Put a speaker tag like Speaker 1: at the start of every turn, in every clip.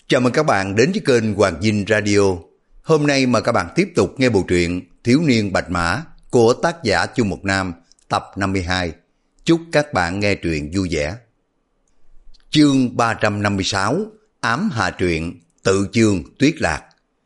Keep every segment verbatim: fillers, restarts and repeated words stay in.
Speaker 1: Chào mừng các bạn đến với kênh Hoàng Dinh Radio. Hôm nay mời các bạn tiếp tục nghe bộ truyện Thiếu niên Bạch Mã của tác giả Chu Mộc Nam tập năm mươi hai. Chúc các bạn nghe truyện vui vẻ. Chương ba trăm năm mươi sáu, Ám Hà Truyện, tự chương Tuyết Lạc.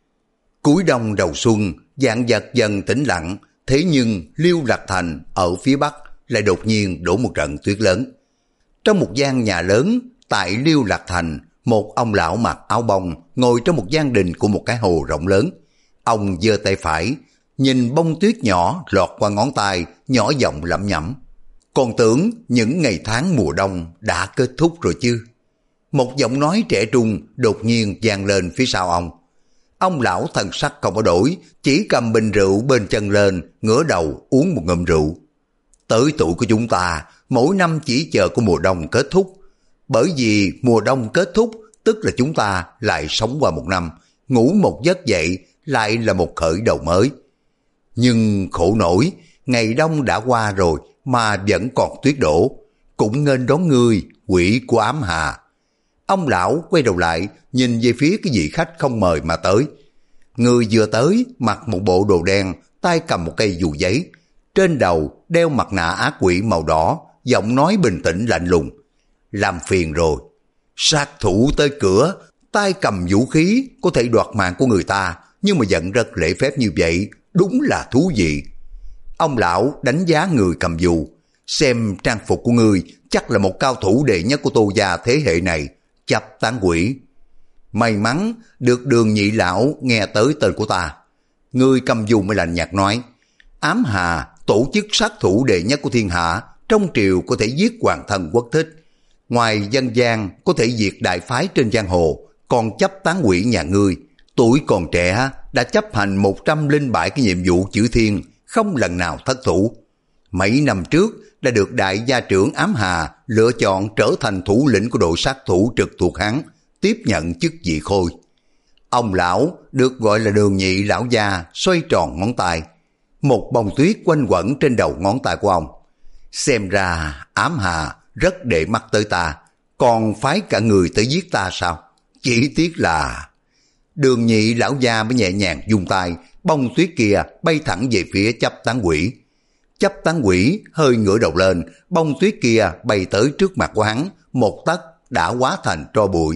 Speaker 1: Cuối đông đầu xuân, vạn vật dần tĩnh lặng, thế nhưng Liêu Lạc Thành ở phía bắc lại đột nhiên đổ một trận tuyết lớn. Trong một gian nhà lớn tại Liêu Lạc Thành, một ông lão mặc áo bông ngồi trong một gian đình của một cái hồ rộng lớn. Ông giơ tay phải, nhìn bông tuyết nhỏ lọt qua ngón tay, nhỏ giọng lẩm nhẩm. Còn tưởng những ngày tháng mùa đông đã kết thúc rồi chứ. Một giọng nói trẻ trung đột nhiên vang lên phía sau ông. Ông lão thần sắc không có đổi, chỉ cầm bình rượu bên chân lên, ngửa đầu uống một ngụm rượu. Tới tuổi của chúng ta, mỗi năm chỉ chờ của mùa đông kết thúc. Bởi vì mùa đông kết thúc, tức là chúng ta lại sống qua một năm, ngủ một giấc dậy lại là một khởi đầu mới. Nhưng khổ nổi, ngày đông đã qua rồi mà vẫn còn tuyết đổ, cũng nên đón ngươi, quỷ của Ám Hà. Ông lão quay đầu lại, nhìn về phía cái vị khách không mời mà tới. Người vừa tới, mặc một bộ đồ đen, tay cầm một cây dù giấy, trên đầu đeo mặt nạ ác quỷ màu đỏ, giọng nói bình tĩnh lạnh lùng. Làm phiền rồi. Sát thủ tới cửa, tay cầm vũ khí, có thể đoạt mạng của người ta, nhưng mà giận rất lễ phép như vậy, đúng là thú vị. Ông lão đánh giá người cầm dù, xem trang phục của ngươi chắc là một cao thủ đệ nhất của Tô gia thế hệ này, chấp tán quỷ. May mắn được Đường nhị lão nghe tới tên của ta. Người cầm dù mới lạnh nhạt nói, Ám Hà, tổ chức sát thủ đệ nhất của thiên hạ, trong triều có thể giết hoàng thân quốc thích. Ngoài dân gian có thể diệt đại phái trên giang hồ, còn chấp tán quỷ nhà ngươi. Tuổi còn trẻ đã chấp hành một trăm lẻ bảy cái nhiệm vụ chữ thiên, không lần nào thất thủ. Mấy năm trước đã được đại gia trưởng Ám Hà lựa chọn trở thành thủ lĩnh của đội sát thủ trực thuộc hắn, tiếp nhận chức vị khôi. Ông lão được gọi là Đường nhị lão gia xoay tròn ngón tay. Một bông tuyết quanh quẩn trên đầu ngón tay của ông. Xem ra Ám Hà rất để mắt tới ta, còn phái cả người tới giết ta sao? Chỉ tiếc là... Đường nhị lão gia mới nhẹ nhàng dùng tay, bông tuyết kia bay thẳng về phía chấp tán quỷ. Chấp tán quỷ hơi ngửa đầu lên, bông tuyết kia bay tới trước mặt của hắn, một tấc đã hóa thành tro bụi.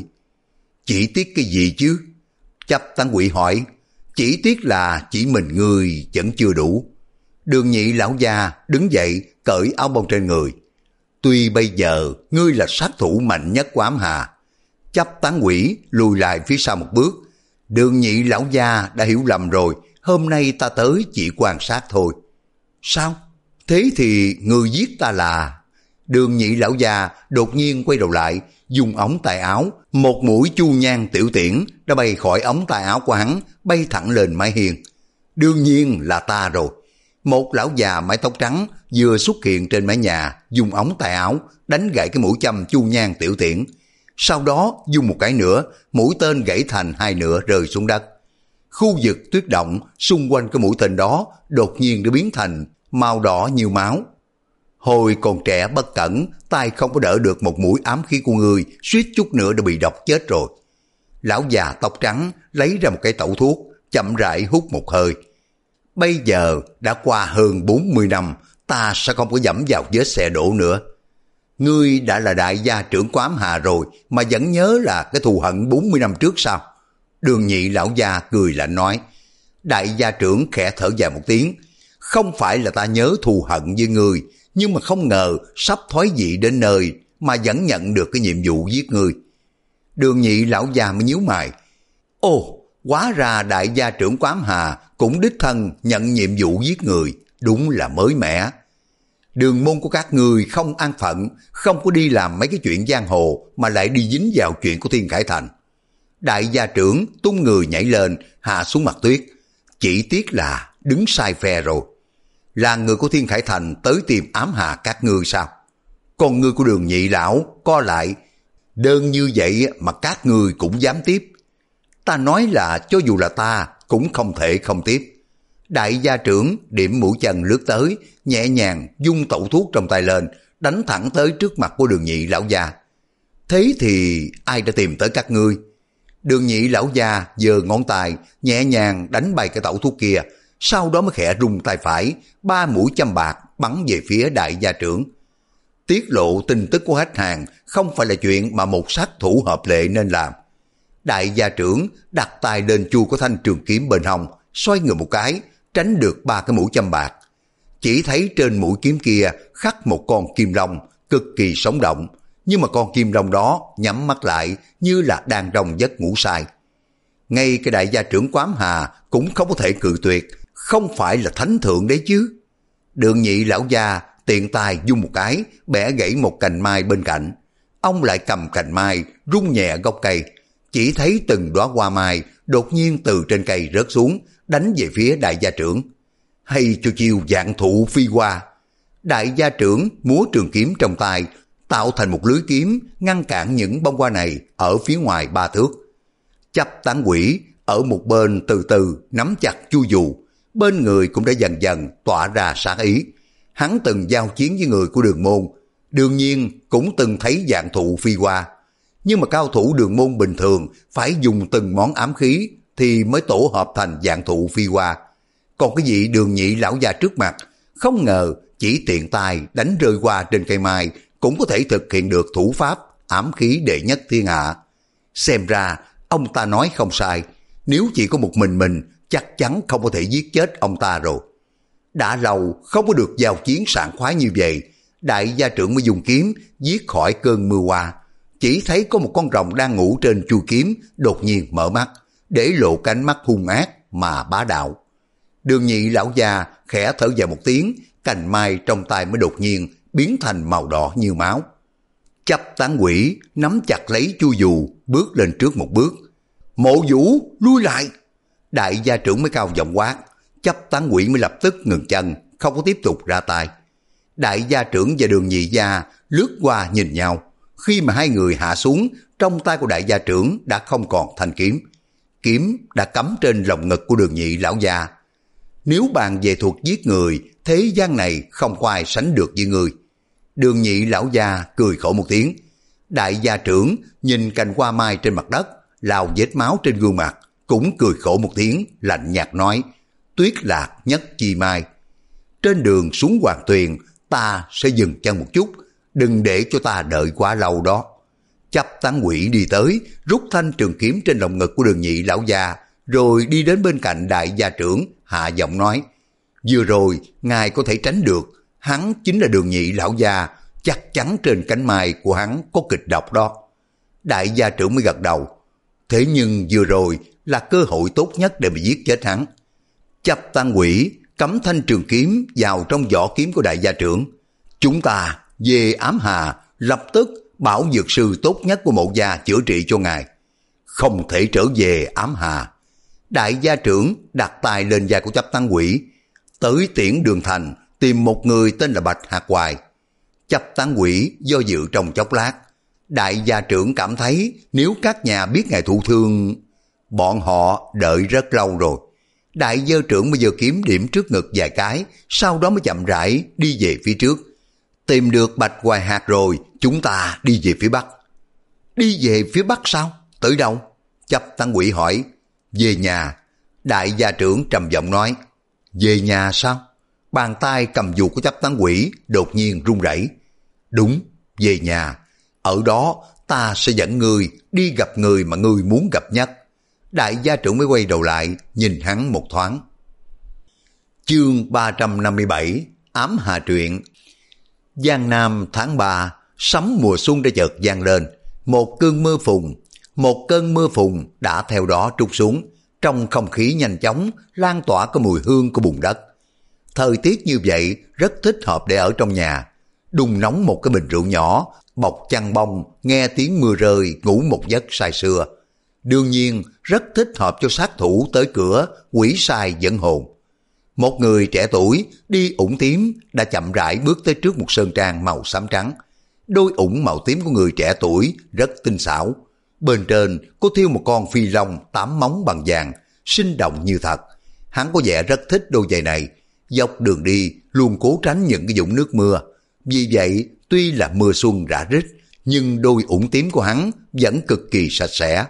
Speaker 1: Chỉ tiếc cái gì chứ? Chấp tán quỷ hỏi. Chỉ tiếc là chỉ mình ngươi vẫn chưa đủ. Đường nhị lão gia đứng dậy cởi áo bông trên người. Tuy bây giờ ngươi là sát thủ mạnh nhất của Ám Hà. Chấp tán quỷ lùi lại phía sau một bước. Đường nhị lão gia đã hiểu lầm rồi, hôm nay ta tới chỉ quan sát thôi. Sao? Thế thì ngươi giết ta là... Đường nhị lão gia đột nhiên quay đầu lại, dùng ống tay áo, một mũi chu nhang tiểu tiễn đã bay khỏi ống tay áo của hắn, bay thẳng lên mái hiên. Đương nhiên là ta rồi. Một lão già mái tóc trắng vừa xuất hiện trên mái nhà, dùng ống tay áo đánh gãy cái mũi châm chu nhang tiểu tiễn. Sau đó dùng một cái nữa, mũi tên gãy thành hai nửa rơi xuống đất. Khu vực tuyết động xung quanh cái mũi tên đó đột nhiên đã biến thành màu đỏ như máu. Hồi còn trẻ bất cẩn, tay không có đỡ được một mũi ám khí của người, suýt chút nữa đã bị độc chết rồi. Lão già tóc trắng lấy ra một cái tẩu thuốc, chậm rãi hút một hơi. Bây giờ đã qua hơn bốn mươi năm, ta sẽ không có dẫm vào vết xe đổ nữa. Ngươi đã là đại gia trưởng của Ám Hà rồi, mà vẫn nhớ là cái thù hận bốn mươi năm trước sao? Đường nhị lão gia cười lạnh nói. Đại gia trưởng khẽ thở dài một tiếng. Không phải là ta nhớ thù hận với ngươi, nhưng mà không ngờ sắp thoái vị đến nơi mà vẫn nhận được cái nhiệm vụ giết ngươi. Đường nhị lão già mới nhíu mày. Ồ, hóa ra đại gia trưởng của Ám Hà cũng đích thân nhận nhiệm vụ giết người, đúng là mới mẻ. Đường môn của các người không an phận, không có đi làm mấy cái chuyện giang hồ mà lại đi dính vào chuyện của Thiên Khải Thành. Đại gia trưởng tung người nhảy lên, hạ xuống mặt tuyết. Chỉ tiếc là đứng sai phe rồi. Là người của Thiên Khải Thành tới tìm Ám Hà các ngươi sao? Còn người của Đường nhị lão co lại. Đơn như vậy mà các ngươi cũng dám tiếp. Ta nói là cho dù là ta cũng không thể không tiếp. Đại gia trưởng điểm mũi chân lướt tới, nhẹ nhàng dung tẩu thuốc trong tay lên, đánh thẳng tới trước mặt của Đường nhị lão gia. Thế thì ai đã tìm tới các ngươi? Đường Nhị lão già giơ ngón tay nhẹ nhàng đánh bay cái tẩu thuốc kia, sau đó mới khẽ rung tay phải, ba mũi châm bạc bắn về phía đại gia trưởng. Tiết lộ tin tức của khách hàng không phải là chuyện mà một sát thủ hợp lệ nên làm. Đại gia trưởng đặt tay lên chuôi của thanh trường kiếm bên hông, xoay người một cái, tránh được ba cái mũi châm bạc. Chỉ thấy trên mũi kiếm kia khắc một con kim long cực kỳ sống động, nhưng mà con kim long đó nhắm mắt lại như là đang trong giấc ngủ say. Ngay cái đại gia trưởng Quám Hà cũng không có thể cự tuyệt, không phải là thánh thượng đấy chứ. Đường Nhị lão gia tiện tay vung một cái, bẻ gãy một cành mai bên cạnh. Ông lại cầm cành mai rung nhẹ gốc cây, chỉ thấy từng đóa hoa mai đột nhiên từ trên cây rớt xuống, đánh về phía đại gia trưởng. Hay cho chiêu vạn thụ phi hoa. Đại gia trưởng múa trường kiếm trong tay, tạo thành một lưới kiếm ngăn cản những bông hoa này ở phía ngoài ba thước. Chấp tán quỷ ở một bên từ từ nắm chặt chu dù, bên người cũng đã dần dần tỏa ra sát ý. Hắn từng giao chiến với người của Đường Môn, đương nhiên cũng từng thấy vạn thụ phi hoa. Nhưng mà cao thủ Đường Môn bình thường phải dùng từng món ám khí thì mới tổ hợp thành vạn thụ phi hoa. Còn cái vị Đường Nhị lão già trước mặt, không ngờ chỉ tiện tay đánh rơi hoa trên cây mai cũng có thể thực hiện được thủ pháp ám khí đệ nhất thiên hạ. Xem ra ông ta nói không sai, nếu chỉ có một mình mình chắc chắn không có thể giết chết ông ta rồi. Đã lâu không có được giao chiến sảng khoái như vậy, đại gia trưởng mới dùng kiếm giết khỏi cơn mưa hoa. Chỉ thấy có một con rồng đang ngủ trên chuôi kiếm đột nhiên mở mắt, để lộ cánh mắt hung ác mà bá đạo. Đường Nhị lão già khẽ thở dài một tiếng, cành mai trong tay mới đột nhiên biến thành màu đỏ như máu. Chấp tán quỷ nắm chặt lấy chu dù, bước lên trước một bước. Mộ Vũ lui lại! Đại gia trưởng mới cao giọng quát. Chấp tán quỷ mới lập tức ngừng chân, không có tiếp tục ra tay. Đại gia trưởng và Đường Nhị gia lướt qua nhìn nhau. Khi mà hai người hạ xuống, trong tay của đại gia trưởng đã không còn thanh kiếm. Kiếm đã cắm trên lồng ngực của Đường Nhị lão già. Nếu bàn về thuật giết người, thế gian này không có ai sánh được với người. Đường Nhị lão già cười khổ một tiếng. Đại gia trưởng nhìn cành hoa mai trên mặt đất, lau vết máu trên gương mặt, cũng cười khổ một tiếng, lạnh nhạt nói: Tuyết lạc nhất chi mai. Trên đường xuống Hoàng Tuyền, ta sẽ dừng chân một chút, đừng để cho ta đợi quá lâu đó. Chấp tán quỷ đi tới, rút thanh trường kiếm trên lồng ngực của Đường Nhị lão già, rồi đi đến bên cạnh đại gia trưởng, hạ giọng nói: Vừa rồi ngài có thể tránh được, hắn chính là Đường Nhị lão già, chắc chắn trên cánh mai của hắn có kịch độc đó. Đại gia trưởng mới gật đầu. Thế nhưng vừa rồi là cơ hội tốt nhất để mà giết chết hắn. Chấp tán quỷ cắm thanh trường kiếm vào trong vỏ kiếm của đại gia trưởng. Chúng ta về Ám Hà, lập tức bảo dược sư tốt nhất của Mộ gia chữa trị cho ngài. Không thể trở về Ám Hà. Đại gia trưởng đặt tay lên vai của chấp tán quỷ. Tới Tiễn Đường Thành tìm một người tên là Bạch Hạc Hoài. Chấp tán quỷ do dự trong chốc lát. Đại gia trưởng cảm thấy nếu các nhà biết ngài thụ thương, bọn họ đợi rất lâu rồi. Đại gia trưởng bây giờ kiếm điểm trước ngực vài cái, sau đó mới chậm rãi đi về phía trước. Tìm được Bạch Hoài Hạc rồi, chúng ta đi về phía Bắc. Đi về phía Bắc sao? Tới đâu? Chấp tán quỷ hỏi. Về nhà. Đại gia trưởng trầm giọng nói. Về nhà sao? Bàn tay cầm dù của chấp tán quỷ đột nhiên run rẩy. Đúng, về nhà. Ở đó ta sẽ dẫn ngươi đi gặp người mà ngươi muốn gặp nhất. Đại gia trưởng mới quay đầu lại nhìn hắn một thoáng. Chương ba trăm năm mươi bảy Ám Hà truyện. Giang Nam tháng ba, sấm mùa xuân đã chợt vang lên. Một cơn mưa phùn, một cơn mưa phùn đã theo đó trút xuống. Trong không khí nhanh chóng lan tỏa có mùi hương của bùn đất. Thời tiết như vậy rất thích hợp để ở trong nhà. Đun nóng một cái bình rượu nhỏ, bọc chăn bông, nghe tiếng mưa rơi, ngủ một giấc say sưa. Đương nhiên rất thích hợp cho sát thủ tới cửa quỷ sai dẫn hồn. Một người trẻ tuổi đi ủng tím đã chậm rãi bước tới trước một sơn trang màu xám trắng. Đôi ủng màu tím của người trẻ tuổi rất tinh xảo. Bên trên có thêu một con phi long tám móng bằng vàng, sinh động như thật. Hắn có vẻ rất thích đôi giày này. Dọc đường đi luôn cố tránh những cái vũng nước mưa. Vì vậy tuy là mưa xuân rã rít, nhưng đôi ủng tím của hắn vẫn cực kỳ sạch sẽ.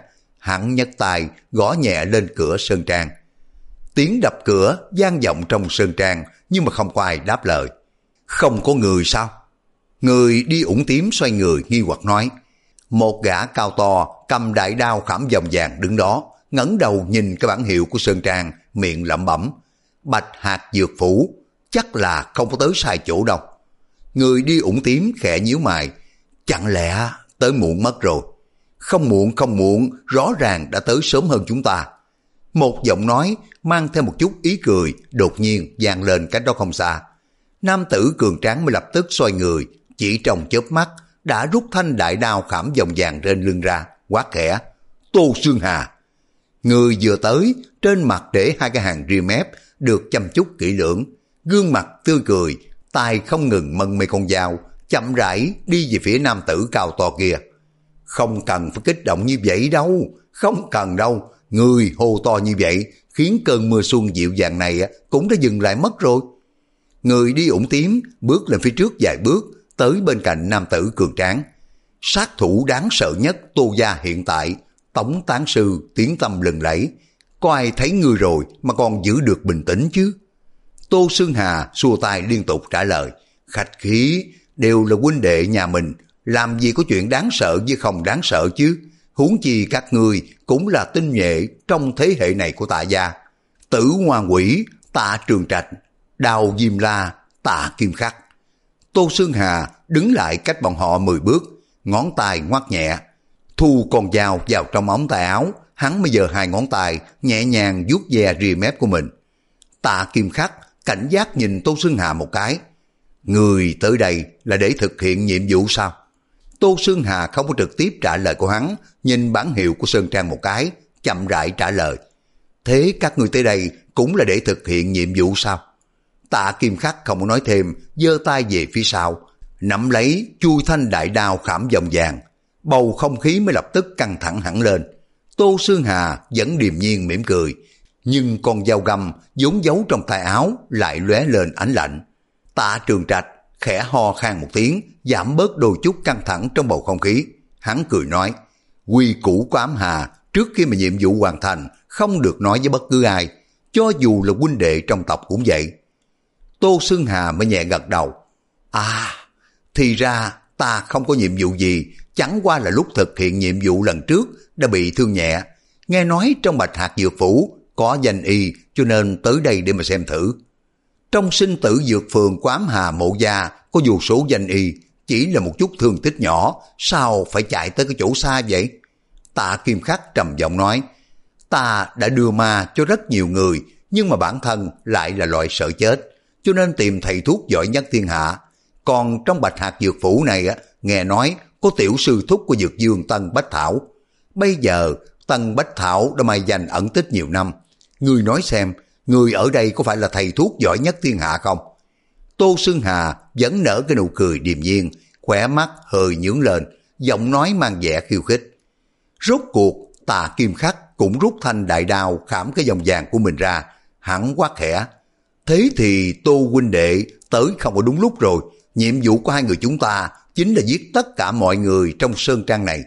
Speaker 1: hắn nhấc tay gõ nhẹ lên cửa sơn trang. Tiếng đập cửa vang vọng trong sơn trang, nhưng mà không có ai đáp lời. Không có người sao? Người đi ủng tím xoay người nghi hoặc nói. Một gã cao to cầm đại đao khảm vòng vàng đứng đó, ngẩng đầu nhìn cái bản hiệu của sơn trang, miệng lẩm bẩm. Bạch Hạc Dược Phủ, chắc là không có tới sai chỗ đâu. Người đi ủng tím khẽ nhíu mày. Chẳng lẽ tới muộn mất rồi? Không muộn không muộn, rõ ràng đã tới sớm hơn chúng ta. Một giọng nói mang theo một chút ý cười đột nhiên vang lên cách đó không xa. Nam tử cường tráng mới lập tức xoay người, chỉ trong chớp mắt đã rút thanh đại đao khảm vòng vàng trên lưng ra, quát khẽ. Tô Xương Hà. Người vừa tới, trên mặt để hai cái hàng ria mép được chăm chút kỹ lưỡng, gương mặt tươi cười, tay không ngừng mân mê con dao, chậm rãi đi về phía nam tử cao to kia. Không cần phải kích động như vậy đâu, không cần đâu. Người hô to như vậy khiến cơn mưa xuân dịu dàng này cũng đã dừng lại mất rồi. Người đi ủng tím bước lên phía trước vài bước, tới bên cạnh nam tử cường tráng. Sát thủ đáng sợ nhất Tô gia hiện tại, Tống tán sư tiếng tâm lừng lẫy. Có ai thấy ngươi rồi mà còn giữ được bình tĩnh chứ? Tô Xương Hà xua tay liên tục trả lời. Khách khí, đều là huynh đệ nhà mình, làm gì có chuyện đáng sợ với không đáng sợ chứ? Huống chi các ngươi cũng là tinh nhuệ trong thế hệ này của Tạ gia. Tử Hoa Quỷ, Tạ Trường Trạch, Đào Diêm La, Tạ Kim Khắc. Tô Xương Hà đứng lại cách bọn họ mười bước, ngón tay ngoắc nhẹ, thu con dao vào trong ống tay áo, hắn mới giơ hai ngón tay nhẹ nhàng vuốt ve rìa mép của mình. Tạ Kim Khắc cảnh giác nhìn Tô Xương Hà một cái. Người tới đây là để thực hiện nhiệm vụ sao? Tô Xương Hà không có trực tiếp trả lời của hắn, nhìn bản hiệu của sơn trang một cái, chậm rãi trả lời. Thế các ngươi tới đây cũng là để thực hiện nhiệm vụ sao? Tạ Kim Khắc không có nói thêm, giơ tay về phía sau, nắm lấy chui thanh đại đao khảm vòng vàng. Bầu không khí mới lập tức căng thẳng hẳn lên. Tô Xương Hà vẫn điềm nhiên mỉm cười, nhưng con dao găm vốn giấu trong tay áo lại lóe lên ánh lạnh. Tạ Trường Trạch khẽ ho khan một tiếng, giảm bớt đôi chút căng thẳng trong bầu không khí. Hắn cười nói, quy củ của Ám Hà trước khi mà nhiệm vụ hoàn thành không được nói với bất cứ ai, cho dù là huynh đệ trong tộc cũng vậy. Tô Xương Hà mới nhẹ gật đầu. À, thì ra ta không có nhiệm vụ gì, chẳng qua là lúc thực hiện nhiệm vụ lần trước đã bị thương nhẹ. Nghe nói trong Bạch Hạc Dược Phủ có danh y, cho nên tới đây để mà xem thử. Trong sinh tử dược phường của Ám Hà Mộ gia có vô số danh y, chỉ là một chút thương tích nhỏ, sao phải chạy tới cái chỗ xa vậy? Tạ Kim Khắc trầm giọng nói, ta đã đưa ma cho rất nhiều người, nhưng mà bản thân lại là loại sợ chết, cho nên tìm thầy thuốc giỏi nhất thiên hạ. Còn trong Bạch Hạc Dược Phủ này á, nghe nói có tiểu sư thúc của Dược Dương Tân Bách Thảo. Bây giờ Tân Bách Thảo đã mai danh ẩn tích nhiều năm. Ngươi nói xem, người ở đây có phải là thầy thuốc giỏi nhất thiên hạ không? Tô Xương Hà vẫn nở cái nụ cười điềm nhiên, khỏe mắt hơi nhướng lên, giọng nói mang vẻ khiêu khích. Rốt cuộc Tạ Kim Khắc cũng rút thanh đại đao khảm cái vòng vàng của mình ra, hắn quát khẽ. Thế thì Tô huynh đệ tới không có đúng lúc rồi, nhiệm vụ của hai người chúng ta chính là giết tất cả mọi người trong sơn trang này.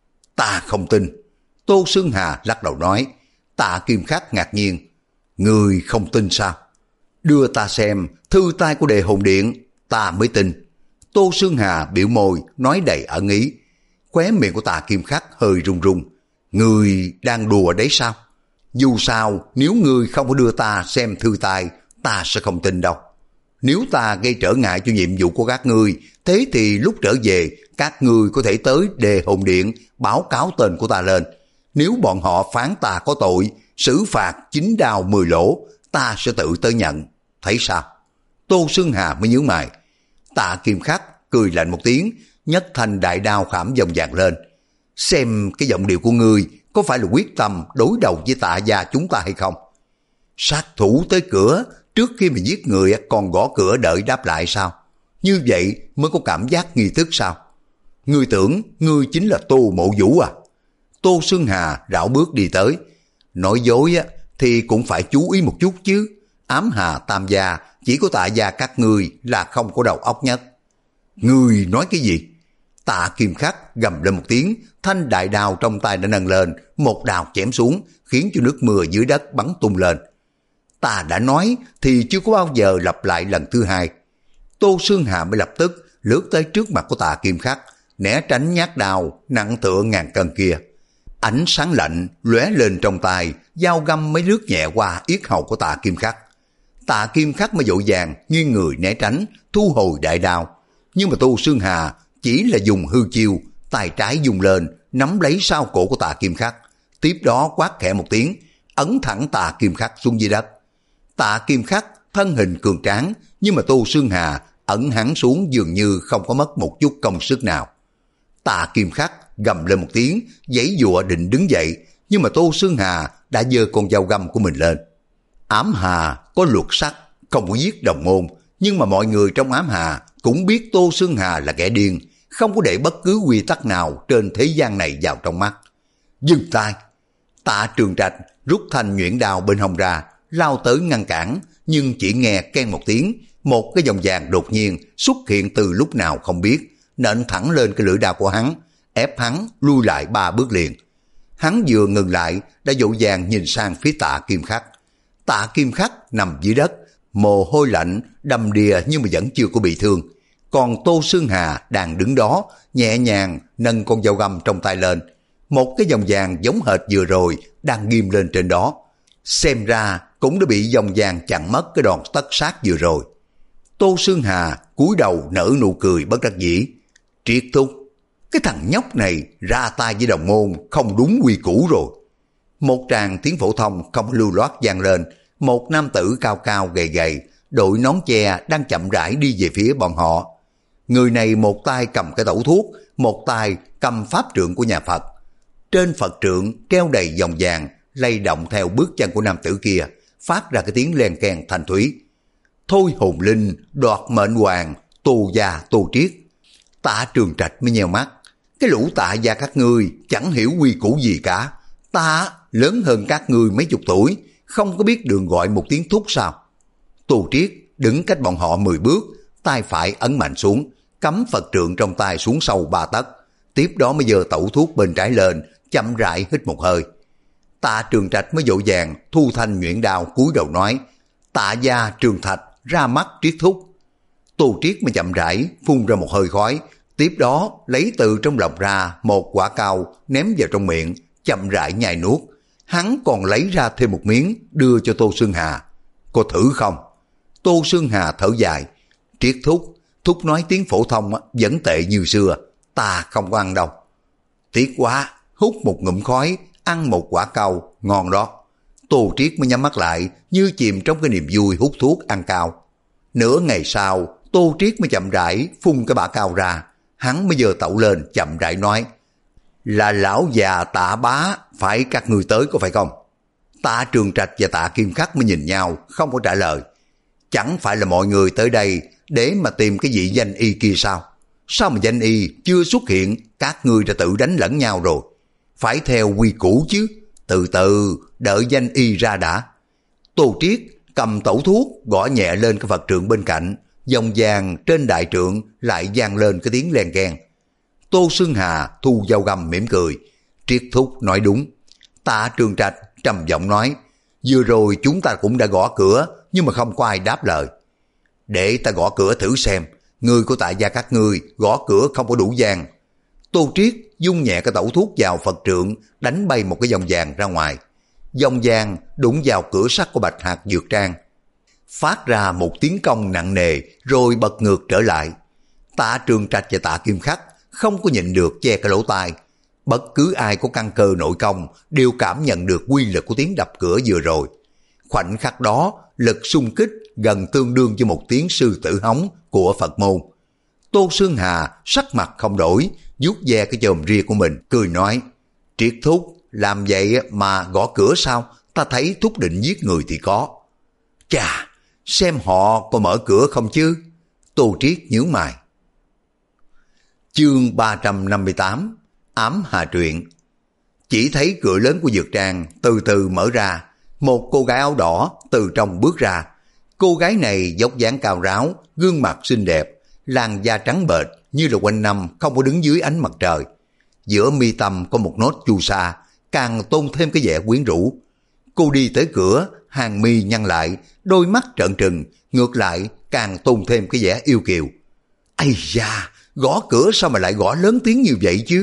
Speaker 1: Ta không tin. Tô Xương Hà lắc đầu nói. Tạ Kim Khắc ngạc nhiên. Người không tin sao? Đưa ta xem thư tay của Đề Hồn Điện, ta mới tin. Tô Xương Hà biểu môi nói đầy ẩn ý. Khóe miệng của Tạ Kim Khắc hơi run run. Người đang đùa đấy sao? Dù sao nếu người không có đưa ta xem thư tay, ta sẽ không tin đâu. Nếu ta gây trở ngại cho nhiệm vụ của các ngươi, thế thì lúc trở về các ngươi có thể tới Đề Hồn Điện báo cáo tên của ta lên. Nếu bọn họ phán ta có tội, xử phạt chín đao mười lỗ, ta sẽ tự tới nhận. Thấy sao? Tô Xương Hà mới nhíu mày. Tạ Kim Khắc cười lạnh một tiếng, nhấc thanh đại đao khảm vòng vàng lên. Xem cái giọng điệu của ngươi có phải là quyết tâm đối đầu với Tạ gia chúng ta hay không? Sát thủ tới cửa, trước khi mà giết người còn gõ cửa đợi đáp lại sao? Như vậy mới có cảm giác nghi thức sao? Ngươi tưởng ngươi chính là Tô Mộ Vũ à? Tô Xương Hà rảo bước đi tới. Nói dối á thì cũng phải chú ý một chút chứ. Ám Hà Tam gia chỉ có Tạ gia các ngươi là không có đầu óc nhất. Ngươi nói cái gì? Tạ Kim Khắc gầm lên một tiếng, thanh đại đao trong tay đã nâng lên, một đao chém xuống, khiến cho nước mưa dưới đất bắn tung lên. Ta đã nói thì chưa có bao giờ lặp lại lần thứ hai. Tô Xương Hà mới lập tức lướt tới trước mặt của Tạ Kim Khắc, né tránh nhát đao nặng tựa ngàn cân kia. Ánh sáng lạnh lóe lên trong tay, dao găm mới lướt nhẹ qua yết hầu của Tạ Kim Khắc. Tạ Kim Khắc mới vội vàng nghiêng người né tránh, thu hồi đại đao. Nhưng mà Tô Xương Hà chỉ là dùng hư chiêu, tay trái dùng lên, nắm lấy sau cổ của Tạ Kim Khắc, tiếp đó quát khẽ một tiếng, ấn thẳng Tạ Kim Khắc xuống dưới đất. Tạ Kim Khắc thân hình cường tráng, nhưng mà Tô Xương Hà ấn hắn xuống dường như không có mất một chút công sức nào. Tạ Kim Khắc gầm lên một tiếng, giãy giụa định đứng dậy, nhưng mà Tô Xương Hà đã giơ con dao găm của mình lên. Ám Hà có luật sắt, không có giết đồng môn, nhưng mà mọi người trong Ám Hà cũng biết Tô Xương Hà là kẻ điên, không có để bất cứ quy tắc nào trên thế gian này vào trong mắt. Dừng tay! Tạ Trường Trạch rút thanh nhuyễn đao bên hông ra, lao tới ngăn cản, nhưng chỉ nghe ken một tiếng, một cái vòng vàng đột nhiên xuất hiện từ lúc nào không biết, nện thẳng lên cái lưỡi đao của hắn, ép hắn lui lại ba bước liền. Hắn vừa ngừng lại, đã vội vàng nhìn sang phía Tạ Kim Khắc. Tạ Kim Khắc nằm dưới đất, mồ hôi lạnh, đầm đìa nhưng mà vẫn chưa có bị thương. Còn Tô Xương Hà đang đứng đó, nhẹ nhàng nâng con dao găm trong tay lên. Một cái vòng vàng giống hệt vừa rồi đang ghim lên trên đó. Xem ra cũng đã bị vòng vàng chặn mất cái đòn tất sát vừa rồi. Tô Xương Hà cúi đầu nở nụ cười bất đắc dĩ. Triết thúc, cái thằng nhóc này ra tay với đồng môn không đúng quy củ rồi. Một tràng tiếng phổ thông không lưu loát vang lên. Một nam tử cao cao gầy gầy, đội nón che đang chậm rãi đi về phía bọn họ. Người này một tay cầm cái tẩu thuốc, một tay cầm pháp trượng của nhà Phật. Trên Phật trượng treo đầy vòng vàng, lay động theo bước chân của nam tử kia, phát ra cái tiếng len keng thanh thúy. Thôi hồn linh, đoạt mệnh hoàng, Tô gia Tô Triết. Tạ Trường Trạch mới nheo mắt. Cái lũ Tạ gia các ngươi chẳng hiểu quy củ gì cả. Ta lớn hơn các ngươi mấy chục tuổi, không có biết đường gọi một tiếng thúc sao? Tô Triết đứng cách bọn họ mười bước, tay phải ấn mạnh xuống, cắm Phật trượng trong tay xuống sâu ba tấc. Tiếp đó mới giơ tẩu thuốc bên trái lên, chậm rãi hít một hơi. Tạ Trường Trạch mới vội vàng thu thanh nhuyễn đao cúi đầu nói: Tạ gia Trường Thạch ra mắt Triết thúc. Tô Triết mới chậm rãi phun ra một hơi khói, tiếp đó lấy từ trong lòng ra một quả cau ném vào trong miệng, chậm rãi nhai nuốt. Hắn còn lấy ra thêm một miếng đưa cho Tô Xương Hà. Cô thử không? Tô Xương Hà thở dài. Triết thúc, thúc nói tiếng phổ thông vẫn tệ như xưa, ta không có ăn đâu. Tiếc quá, hút một ngụm khói, ăn một quả cau, ngon đó. Tô Triết mới nhắm mắt lại, như chìm trong cái niềm vui hút thuốc ăn cau. Nửa ngày sau, Tô Triết mới chậm rãi phun cái bã cau ra. Hắn mới giơ tẩu lên, chậm rãi nói: Là lão già Tạ bá, phải các người tới có phải không? Tạ Trường Trạch và Tạ Kim Khắc mới nhìn nhau, không có trả lời. Chẳng phải là mọi người tới đây để mà tìm cái vị danh y kia sao? Sao mà danh y chưa xuất hiện, các ngươi đã tự đánh lẫn nhau rồi? Phải theo quy củ chứ, từ từ, đợi danh y ra đã. Tô Triết cầm tẩu thuốc, gõ nhẹ lên cái Phật trượng bên cạnh, vòng vàng trên đại trượng lại vang lên cái tiếng len keng. Tô Xương Hà thu dao găm mỉm cười. Triết thúc nói đúng. Tạ Trường Trạch trầm giọng nói: Vừa rồi chúng ta cũng đã gõ cửa, nhưng mà không có ai đáp lời. Để ta gõ cửa thử xem, người của Tạ gia các ngươi gõ cửa không có đủ vàng. Tô Triết dung nhẹ cái tẩu thuốc vào Phật trượng, đánh bay một cái vòng vàng ra ngoài. Vòng vàng đụng vào cửa sắt của Bạch Hạc Dược Trang, phát ra một tiếng cong nặng nề rồi bật ngược trở lại. Tạ Trường Trạch và Tạ Kim Khắc không có nhịn được che cái lỗ tai. Bất cứ ai có căn cơ nội công đều cảm nhận được quy lực của tiếng đập cửa vừa rồi. Khoảnh khắc đó, lực xung kích gần tương đương với một tiếng sư tử hống của Phật môn. Tô Xương Hà sắc mặt không đổi, vuốt ve cái chòm ria của mình, cười nói: Triết thúc, làm vậy mà gõ cửa sao? Ta thấy thúc định giết người thì có. Chà, xem họ có mở cửa không chứ? Tô Triết nhướng mày. Chương ba trăm năm mươi tám, Ám Hà truyện. Chỉ thấy cửa lớn của dược trang từ từ mở ra, một cô gái áo đỏ từ trong bước ra. Cô gái này dốc dáng cao ráo, gương mặt xinh đẹp, làn da trắng bệch, như là quanh năm không có đứng dưới ánh mặt trời. Giữa mi tâm có một nốt chu sa, càng tôn thêm cái vẻ quyến rũ. Cô đi tới cửa, hàng mi nhăn lại, đôi mắt trợn trừng, ngược lại càng tôn thêm cái vẻ yêu kiều. Ây da, gõ cửa sao mà lại gõ lớn tiếng như vậy chứ?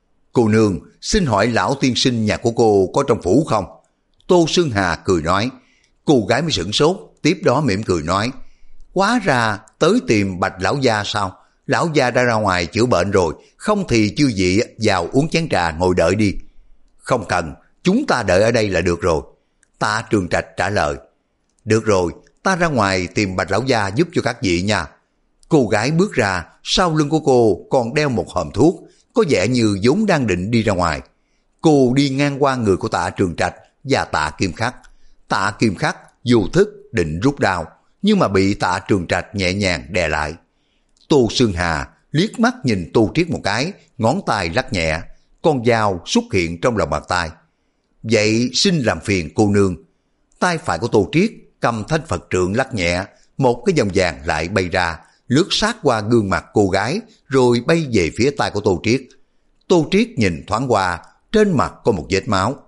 Speaker 1: Cô nương, xin hỏi lão tiên sinh nhà của cô có trong phủ không? Tô Sương Hà cười nói. Cô gái mới sửng sốt, tiếp đó mỉm cười nói. Hóa ra tới tìm Bạch lão gia sao? Lão gia đã ra ngoài chữa bệnh rồi, không thì chư vị vào uống chén trà ngồi đợi đi. Không cần, chúng ta đợi ở đây là được rồi. Tạ Trường Trạch trả lời. Được rồi, ta ra ngoài tìm Bạch lão gia giúp cho các vị nha. Cô gái bước ra, sau lưng của cô còn đeo một hòm thuốc, có vẻ như vốn đang định đi ra ngoài. Cô đi ngang qua người của Tạ Trường Trạch và Tạ Kim Khắc. Tạ Kim Khắc vô thức định rút đao, nhưng mà bị Tạ Trường Trạch nhẹ nhàng đè lại. Tô Sương Hà liếc mắt nhìn Tô Triết một cái, ngón tay lắc nhẹ, con dao xuất hiện trong lòng bàn tay. Vậy xin làm phiền cô nương. Tay phải của Tô Triết cầm thanh Phật trượng lắc nhẹ, một cái vòng vàng lại bay ra, lướt sát qua gương mặt cô gái, rồi bay về phía tay của Tô Triết. Tô Triết nhìn thoáng qua, trên mặt có một vết máu.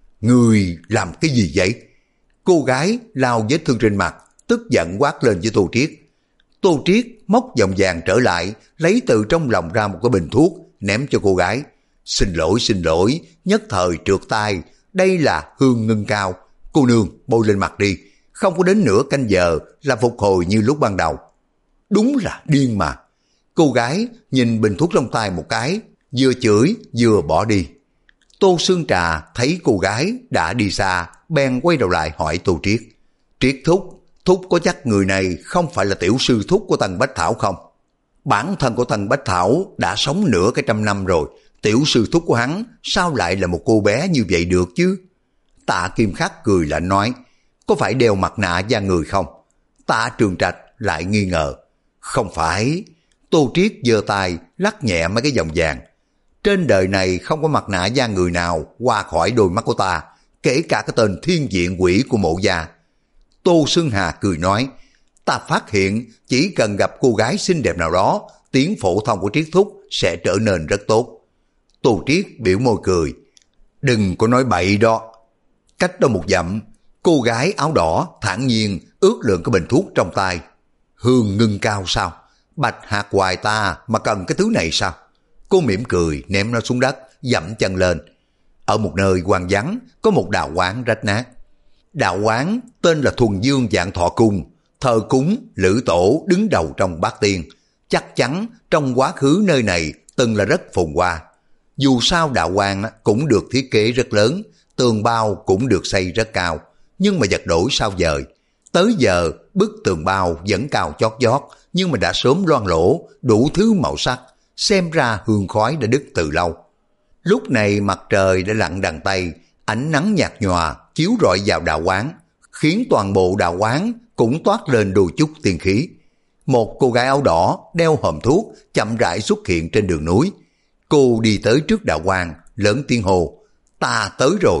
Speaker 1: Người làm cái gì vậy? Cô gái lao vết thương trên mặt, tức giận quát lên với Tô Triết. Tô Triết móc vòng vàng trở lại, lấy từ trong lòng ra một cái bình thuốc, ném cho cô gái. Xin lỗi, xin lỗi, nhất thời trượt tay, đây là hương ngân cao. Cô nương bôi lên mặt đi, không có đến nửa canh giờ là phục hồi như lúc ban đầu. Đúng là điên mà. Cô gái nhìn bình thuốc trong tay một cái, vừa chửi vừa bỏ đi. Tô Sương Trà thấy cô gái đã đi xa, bèn quay đầu lại hỏi Tô Triết. Triết thúc, thúc có chắc người này không phải là tiểu sư thúc của Tần Bách Thảo không? Bản thân của Tần Bách Thảo đã sống nửa cái trăm năm rồi, tiểu sư thúc của hắn sao lại là một cô bé như vậy được chứ? Tạ Kim Khắc cười lạnh nói, có phải đeo mặt nạ da người không? Tạ Trường Trạch lại nghi ngờ. Không phải. Tô Triết giơ tay lắc nhẹ mấy cái vòng vàng. Trên đời này không có mặt nạ da người nào qua khỏi đôi mắt của ta, kể cả cái tên thiên diện quỷ của Mộ gia. Tô Sương Hà cười nói, ta phát hiện chỉ cần gặp cô gái xinh đẹp nào đó, tiếng phổ thông của Triết thúc sẽ trở nên rất tốt. Tô Triết biểu môi cười, đừng có nói bậy đó. Cách đó một dặm, cô gái áo đỏ thản nhiên ướt lượng cái bình thuốc trong tay. Hương ngưng cao sao? Bạch hạt hoài ta mà cần cái thứ này sao? Cô mỉm cười ném nó xuống đất, dậm chân lên. Ở một nơi hoang vắng có một đạo quán rách nát. Đạo quán tên là Thuần Dương Vạn Thọ Cung, thờ cúng Lữ Tổ đứng đầu trong bát tiên. Chắc chắn trong quá khứ nơi này từng là rất phồn hoa. Dù sao đạo quán cũng được thiết kế rất lớn, tường bao cũng được xây rất cao, nhưng mà vật đổi sao dời. Tới giờ bức tường bao vẫn cao chót vót, nhưng mà đã sớm loang lỗ đủ thứ màu sắc, xem ra hương khói đã đứt từ lâu. Lúc này mặt trời đã lặn đằng tây, ánh nắng nhạt nhòa chiếu rọi vào đạo quán, khiến toàn bộ đạo quán cũng toát lên đôi chút tiên khí. Một cô gái áo đỏ đeo hòm thuốc chậm rãi xuất hiện trên đường núi. Cô đi tới trước đạo quán, lớn tiếng hô, ta tới rồi.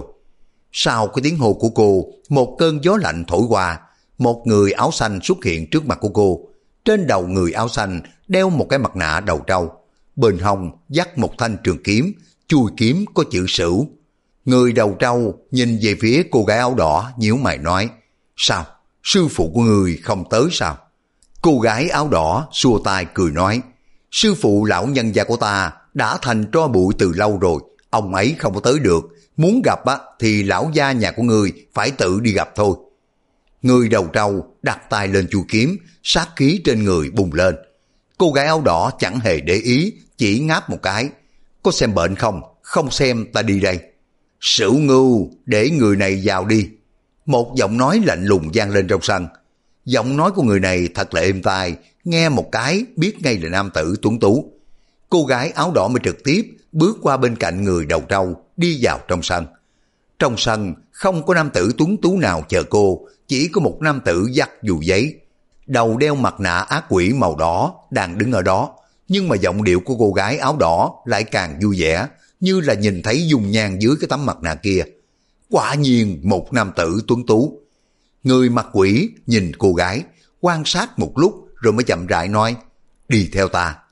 Speaker 1: Sau cái tiếng hô của cô, một cơn gió lạnh thổi qua, một người áo xanh xuất hiện trước mặt của cô. Trên đầu người áo xanh đeo một cái mặt nạ đầu trâu, bên hông dắt một thanh trường kiếm, chui kiếm có chữ Sửu. Người đầu trâu nhìn về phía cô gái áo đỏ, nhíu mày nói, sao, sư phụ của người không tới sao? Cô gái áo đỏ xua tay cười nói, sư phụ lão nhân gia của ta đã thành tro bụi từ lâu rồi, ông ấy không có tới được, muốn gặp á thì lão gia nhà của người phải tự đi gặp thôi. Người đầu trâu đặt tay lên chuôi kiếm, sát khí trên người bùng lên. Cô gái áo đỏ chẳng hề để ý, chỉ ngáp một cái. Có xem bệnh không? Không xem ta đi đây. Sửu Ngưu, để người này vào đi. Một giọng nói lạnh lùng vang lên trong sân. Giọng nói của người này thật là êm tai, nghe một cái biết ngay là nam tử tuấn tú. Cô gái áo đỏ mới trực tiếp bước qua bên cạnh người đầu trâu, đi vào trong sân. Trong sân không có nam tử tuấn tú nào chờ cô, chỉ có một nam tử dắt dù giấy, đầu đeo mặt nạ ác quỷ màu đỏ đang đứng ở đó, nhưng mà giọng điệu của cô gái áo đỏ lại càng vui vẻ, như là nhìn thấy dung nhan dưới cái tấm mặt nạ kia. Quả nhiên một nam tử tuấn tú. Người mặt quỷ nhìn cô gái, quan sát một lúc rồi mới chậm rãi nói, đi theo ta.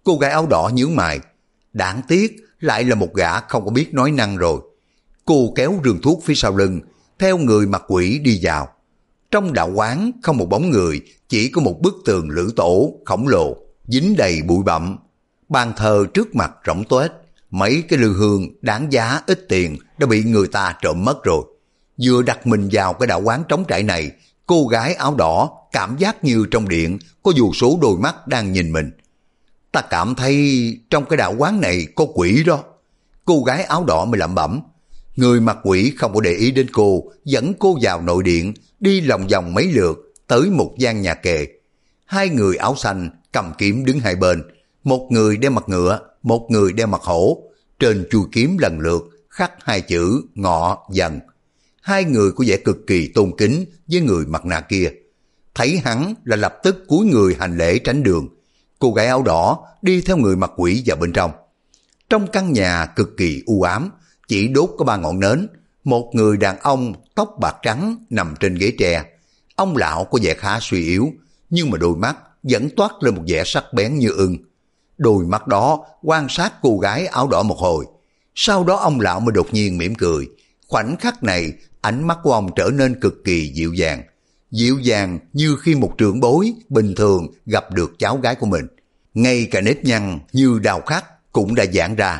Speaker 1: Cô gái áo đỏ nhướng mày. Đáng tiếc, lại là một gã không có biết nói năng rồi. Cô kéo rương thuốc phía sau lưng, theo người mặt quỷ đi vào. Trong đạo quán không một bóng người, chỉ có một bức tường lữ tổ khổng lồ, dính đầy bụi bặm. Bàn thờ trước mặt rỗng tuếch, mấy cái lư hương đáng giá ít tiền đã bị người ta trộm mất rồi. Vừa đặt mình vào cái đạo quán trống trải này, cô gái áo đỏ cảm giác như trong điện có vô số đôi mắt đang nhìn mình. Ta cảm thấy trong cái đạo quán này có quỷ đó. Cô gái áo đỏ mới lẩm bẩm. Người mặt quỷ không có để ý đến cô, dẫn cô vào nội điện, đi lòng vòng mấy lượt, tới một gian nhà kề. Hai người áo xanh cầm kiếm đứng hai bên, một người đeo mặt ngựa, một người đeo mặt hổ. Trên chuôi kiếm lần lượt khắc hai chữ Ngọ Dần. Hai người có vẻ cực kỳ tôn kính với người mặt nạ kia. Thấy hắn là lập tức cúi người hành lễ tránh đường. Cô gái áo đỏ đi theo người mặt quỷ vào bên trong. Trong căn nhà cực kỳ u ám, chỉ đốt có ba ngọn nến. Một người đàn ông tóc bạc trắng nằm trên ghế tre. Ông lão có vẻ khá suy yếu, nhưng mà đôi mắt vẫn toát lên một vẻ sắc bén như ưng. Đôi mắt đó quan sát cô gái áo đỏ một hồi. Sau đó ông lão mới đột nhiên mỉm cười. Khoảnh khắc này, ánh mắt của ông trở nên cực kỳ dịu dàng. Dịu dàng như khi một trưởng bối bình thường gặp được cháu gái của mình. Ngay cả nếp nhăn như đào khắc cũng đã giãn ra.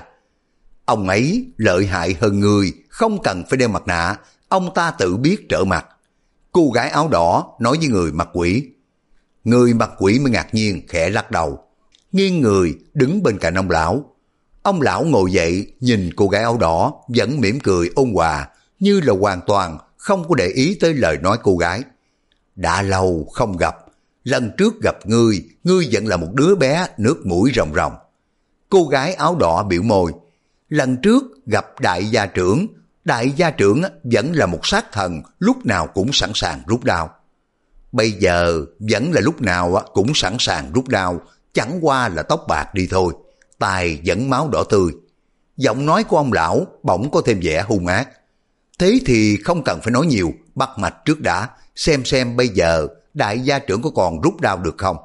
Speaker 1: Ông ấy lợi hại hơn người, không cần phải đeo mặt nạ, ông ta tự biết trở mặt. Cô gái áo đỏ nói với người mặt quỷ. Người mặt quỷ mới ngạc nhiên khẽ lắc đầu, nghiêng người đứng bên cạnh ông lão. Ông lão ngồi dậy nhìn cô gái áo đỏ vẫn mỉm cười ôn hòa, như là hoàn toàn không có để ý tới lời nói cô gái. Đã lâu không gặp, lần trước gặp ngươi, ngươi vẫn là một đứa bé nước mũi ròng ròng. Cô gái áo đỏ biểu môi. Lần trước gặp đại gia trưởng, đại gia trưởng vẫn là một sát thần, lúc nào cũng sẵn sàng rút đao. Bây giờ vẫn là lúc nào cũng sẵn sàng rút đao, chẳng qua là tóc bạc đi thôi, tai vẫn máu đỏ tươi. Giọng nói của ông lão bỗng có thêm vẻ hung ác. Thế thì không cần phải nói nhiều, bắt mạch trước đã, xem xem bây giờ đại gia trưởng có còn rút đao được không.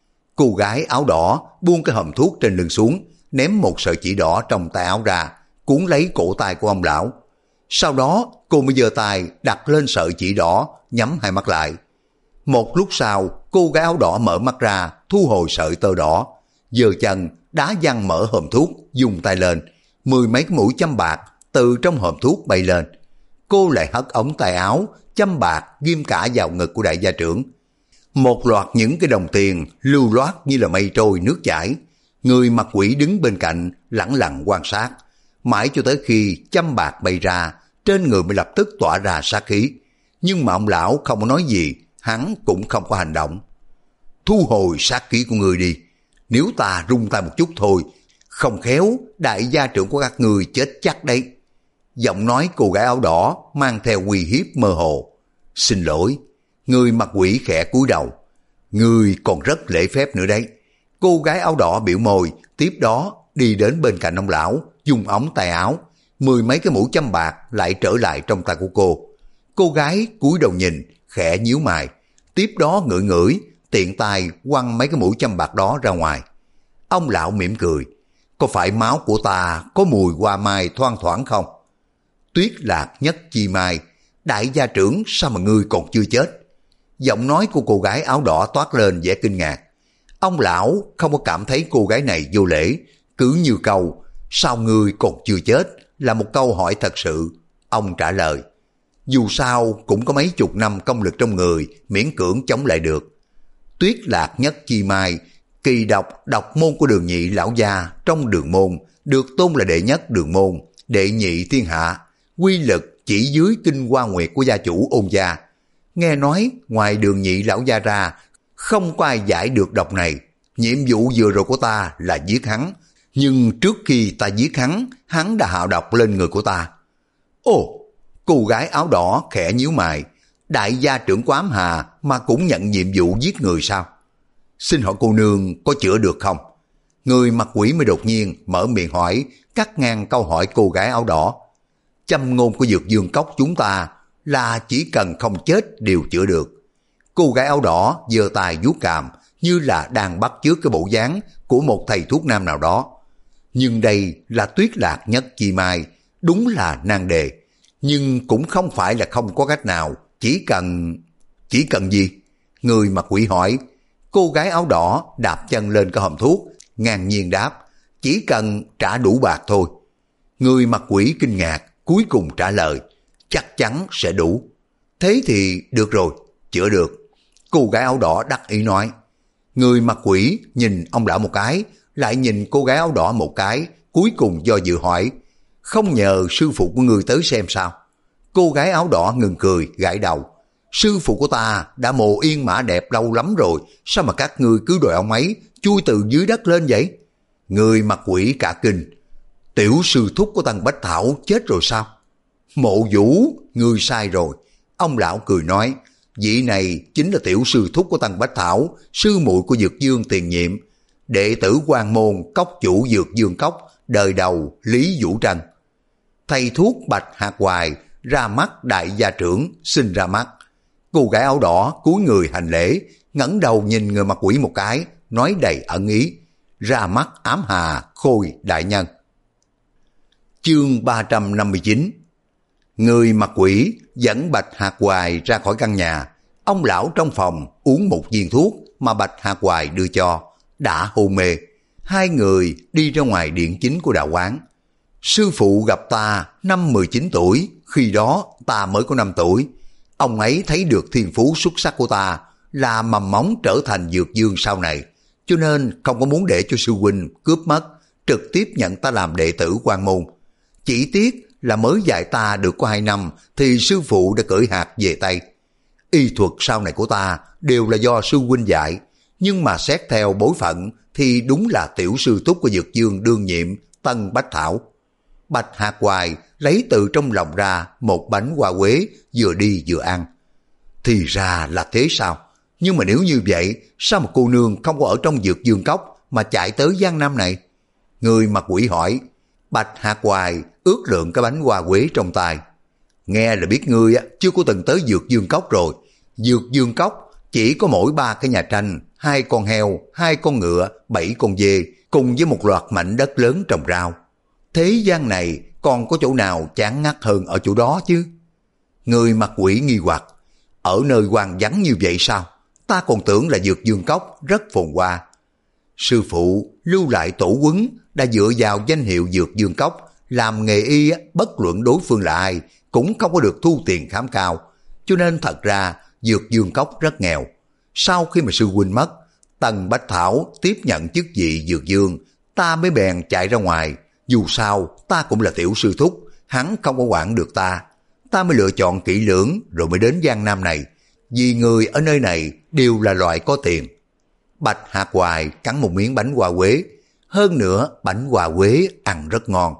Speaker 1: Cô gái áo đỏ buông cái hòm thuốc trên lưng xuống, ném một sợi chỉ đỏ trong tay áo ra, cuốn lấy cổ tay của ông lão. Sau đó cô mới giơ tay đặt lên sợi chỉ đỏ, nhắm hai mắt lại. Một lúc sau, cô gái áo đỏ mở mắt ra, thu hồi sợi tơ đỏ, giơ chân đá văng mở hòm thuốc, dùng tay lên, mười mấy cái mũi châm bạc từ trong hòm thuốc bay lên. Cô lại hất ống tay áo, châm bạc ghim cả vào ngực của đại gia trưởng. Một loạt những cái đồng tiền lưu loát như là mây trôi nước chảy. Người mặt quỷ đứng bên cạnh lẳng lặng quan sát, mãi cho tới khi châm bạc bay ra, trên người mới lập tức tỏa ra sát khí. Nhưng mà ông lão không có nói gì, hắn cũng không có hành động. Thu hồi sát khí của người đi, nếu ta rung tay một chút thôi, không khéo đại gia trưởng của các người chết chắc đấy. Giọng nói cô gái áo đỏ mang theo uy hiếp mơ hồ. Xin lỗi. Người mặt quỷ khẽ cúi đầu. Người còn rất lễ phép nữa đấy. Cô gái áo đỏ biểu môi, tiếp đó đi đến bên cạnh ông lão, dùng ống tay áo, mười mấy cái mũi châm bạc lại trở lại trong tay của cô. Cô gái cúi đầu nhìn, khẽ nhíu mày, tiếp đó ngửi ngửi, tiện tay quăng mấy cái mũi châm bạc đó ra ngoài. Ông lão mỉm cười. Có phải máu của ta có mùi hoa mai thoang thoảng không? Tuyết Lạc Nhất Chi Mai, đại gia trưởng sao mà ngươi còn chưa chết? Giọng nói của cô gái áo đỏ toát lên vẻ kinh ngạc. Ông lão không có cảm thấy cô gái này vô lễ, cứ như câu sao ngươi còn chưa chết là một câu hỏi thật sự. Ông trả lời, dù sao cũng có mấy chục năm công lực trong người, miễn cưỡng chống lại được. Tuyết Lạc Nhất Chi Mai, kỳ độc độc môn của Đường Nhị lão gia trong Đường môn, được tôn là đệ nhất Đường môn, đệ nhị thiên hạ, quy lực chỉ dưới Kinh Hoa Nguyệt của gia chủ Ôn gia. Nghe nói ngoài Đường Nhị lão gia ra, không có ai giải được độc này. Nhiệm vụ vừa rồi của ta là giết hắn, nhưng trước khi ta giết hắn, hắn đã hạ độc lên người của ta. Ồ, cô gái áo đỏ khẽ nhíu mày. Đại gia trưởng của Ám Hà mà cũng nhận nhiệm vụ giết người sao? Xin hỏi cô nương có chữa được không? Người mặt quỷ mới đột nhiên mở miệng hỏi, cắt ngang câu hỏi cô gái áo đỏ. Châm ngôn của Dược Dương Cốc chúng ta là chỉ cần không chết đều chữa được. Cô gái áo đỏ giơ tay vuốt cằm, như là đang bắt chước cái bộ dáng của một thầy thuốc nam nào đó. Nhưng đây là Tuyết Lạc Nhất Chi Mai, đúng là nan đề. Nhưng cũng không phải là không có cách nào, chỉ cần... Chỉ cần gì? Người mặt quỷ hỏi. Cô gái áo đỏ đạp chân lên cái hòm thuốc, ngang nhiên đáp, chỉ cần trả đủ bạc thôi. Người mặt quỷ kinh ngạc, cuối cùng trả lời, chắc chắn sẽ đủ. Thế thì được rồi, chữa được. Cô gái áo đỏ đắc ý nói. Người mặt quỷ nhìn ông lão một cái, lại nhìn cô gái áo đỏ một cái, cuối cùng do dự hỏi, không nhờ sư phụ của ngươi tới xem sao? Cô gái áo đỏ ngừng cười, gãi đầu. Sư phụ của ta đã mồ yên mã đẹp lâu lắm rồi, sao mà các ngươi cứ đòi ông ấy chui từ dưới đất lên vậy? Người mặt quỷ cả kinh. Tiểu sư thúc của Tăng Bách Thảo chết rồi sao? Mộ Vũ, ngươi sai rồi. Ông lão cười nói, vị này chính là tiểu sư thúc của Tăng Bách Thảo, sư muội của Dược Dương tiền nhiệm, đệ tử quan môn cốc chủ Dược Dương Cốc, đời đầu Lý Vũ Trân. Thầy thuốc Bạch Hạc Hoài ra mắt đại gia trưởng, xin ra mắt. Cô gái áo đỏ cúi người hành lễ, ngẩng đầu nhìn người mặt quỷ một cái, nói đầy ẩn ý, ra mắt ám hà Khôi đại nhân. Chương ba trăm năm mươi chín. Người mặt quỷ dẫn Bạch Hạc Hoài ra khỏi căn nhà. Ông lão trong phòng uống một viên thuốc mà Bạch Hạc Hoài đưa cho, đã hôn mê. Hai người đi ra ngoài điện chính của đạo quán. Sư phụ gặp ta năm mười chín tuổi, khi đó ta mới có năm tuổi. Ông ấy thấy được thiên phú xuất sắc của ta là mầm móng trở thành Dược Dương sau này, cho nên không có muốn để cho sư huynh cướp mất, trực tiếp nhận ta làm đệ tử quan môn. Chỉ tiếc là mới dạy ta được có hai năm thì sư phụ đã cởi hạt về tay. Y thuật sau này của ta đều là do sư huynh dạy, nhưng mà xét theo bối phận thì đúng là tiểu sư thúc của Dược Dương đương nhiệm Tân Bách Thảo. Bạch Hạc Hoài lấy từ trong lòng ra một bánh hoa quế, vừa đi vừa ăn. Thì ra là thế sao? Nhưng mà nếu như vậy, sao mà cô nương không có ở trong Dược Dương Cốc mà chạy tới Giang Nam này? Người mặt quỷ hỏi. Bạch Hạc Hoài ước lượng cái bánh hoa quế trong tay. Nghe là biết ngươi chưa có từng tới Dược Dương Cốc rồi. Dược Dương Cốc chỉ có mỗi ba cái nhà tranh, hai con heo, hai con ngựa, bảy con dê, cùng với một loạt mảnh đất lớn trồng rau. Thế gian này còn có chỗ nào chán ngắt hơn ở chỗ đó chứ? Người mặt quỷ nghi hoặc. Ở nơi hoang vắng như vậy sao? Ta còn tưởng là Dược Dương Cốc rất phồn hoa. Sư phụ lưu lại tổ huấn đã dựa vào danh hiệu Dược Dương Cốc làm nghề y, bất luận đối phương là ai cũng không có được thu tiền khám cao, cho nên thật ra Dược Dương Cốc rất nghèo. Sau khi mà sư huynh mất, Tần Bách Thảo tiếp nhận chức vị Dược Dương, ta mới bèn chạy ra ngoài. Dù sao ta cũng là tiểu sư thúc, hắn không có quản được ta. Ta mới lựa chọn kỹ lưỡng rồi mới đến Giang Nam này, vì người ở nơi này đều là loại có tiền. Bạch Hạc Hoài cắn một miếng bánh hoa quế, hơn nữa bánh hoa quế ăn rất ngon.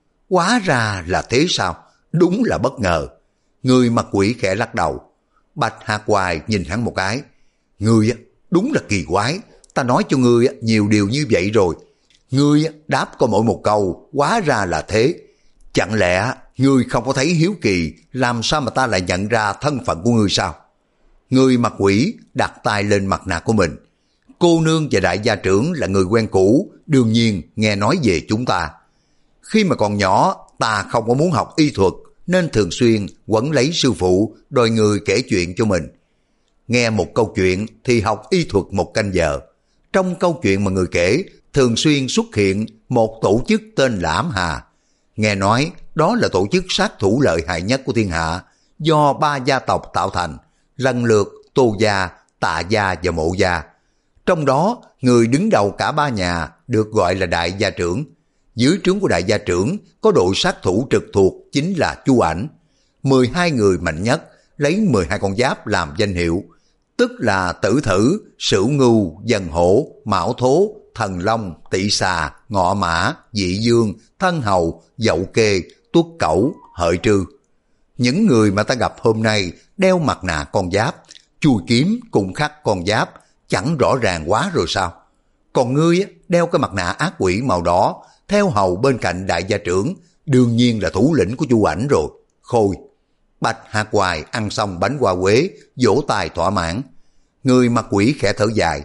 Speaker 1: Hóa ra là thế sao? Đúng là bất ngờ. Người mặt quỷ khẽ lắc đầu. Bạch Hạc Hoài nhìn hắn một cái. Ngươi đúng là kỳ quái, ta nói cho ngươi nhiều điều như vậy rồi. Ngươi đáp có mỗi một câu, hóa ra là thế. Chẳng lẽ ngươi không có thấy hiếu kỳ, làm sao mà ta lại nhận ra thân phận của ngươi sao? Người mặt quỷ đặt tay lên mặt nạ của mình. Cô nương và đại gia trưởng là người quen cũ, đương nhiên nghe nói về chúng ta. Khi mà còn nhỏ, ta không có muốn học y thuật, nên thường xuyên quấn lấy sư phụ, đòi người kể chuyện cho mình. Nghe một câu chuyện thì học y thuật một canh giờ. Trong câu chuyện mà người kể, thường xuyên xuất hiện một tổ chức tên là Ám Hà. Nghe nói đó là tổ chức sát thủ lợi hại nhất của thiên hạ, do ba gia tộc tạo thành, lần lượt Tô gia, Tạ gia và Mộ gia. Trong đó, người đứng đầu cả ba nhà được gọi là đại gia trưởng. Dưới trướng của đại gia trưởng có đội sát thủ trực thuộc chính là Chu Ảnh. mười hai người mạnh nhất lấy mười hai con giáp làm danh hiệu, tức là Tử Thử, Sửu Ngưu, Dần Hổ, Mão Thố, Thần Long, Tỵ Xà, Ngọ Mã, Dị Dương, Thân Hầu, Dậu Kê, Tuất Cẩu, Hợi Trư. Những người mà ta gặp hôm nay đeo mặt nạ con giáp, chui kiếm cùng khắc con giáp, chẳng rõ ràng quá rồi sao? Còn ngươi đeo cái mặt nạ ác quỷ màu đỏ, theo hầu bên cạnh đại gia trưởng, đương nhiên là thủ lĩnh của Chu Ảnh rồi. Khôi. Bạch Hạc Hoài ăn xong bánh hoa quế, vỗ tay thỏa mãn. Người mặt quỷ khẽ thở dài.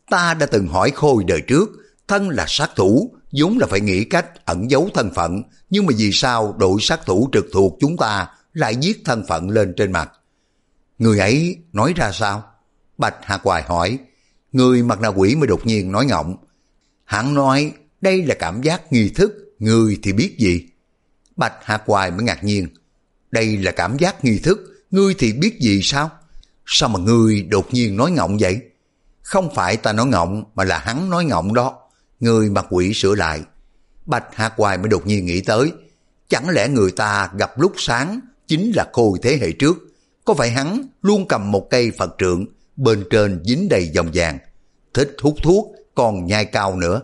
Speaker 1: Ta đã từng hỏi Khôi đời trước, thân là sát thủ, vốn là phải nghĩ cách ẩn giấu thân phận, nhưng mà vì sao đội sát thủ trực thuộc chúng ta lại viết thân phận lên trên mặt? Người ấy nói ra sao? Bạch Hạ Hoài hỏi. Người mặt nạ quỷ mới đột nhiên nói ngọng. Hắn nói đây là cảm giác nghi thức, người thì biết gì? Bạch Hạ Hoài mới ngạc nhiên. Đây là cảm giác nghi thức, ngươi thì biết gì sao? Sao mà ngươi đột nhiên nói ngọng vậy? Không phải ta nói ngọng mà là hắn nói ngọng đó. Người mặt quỷ sửa lại. Bạch Hạ Hoài mới đột nhiên nghĩ tới. Chẳng lẽ người ta gặp lúc sáng chính là Khôi thế hệ trước? Có phải hắn luôn cầm một cây Phật trượng, bên trên dính đầy vòng vàng, thích hút thuốc còn nhai cao nữa?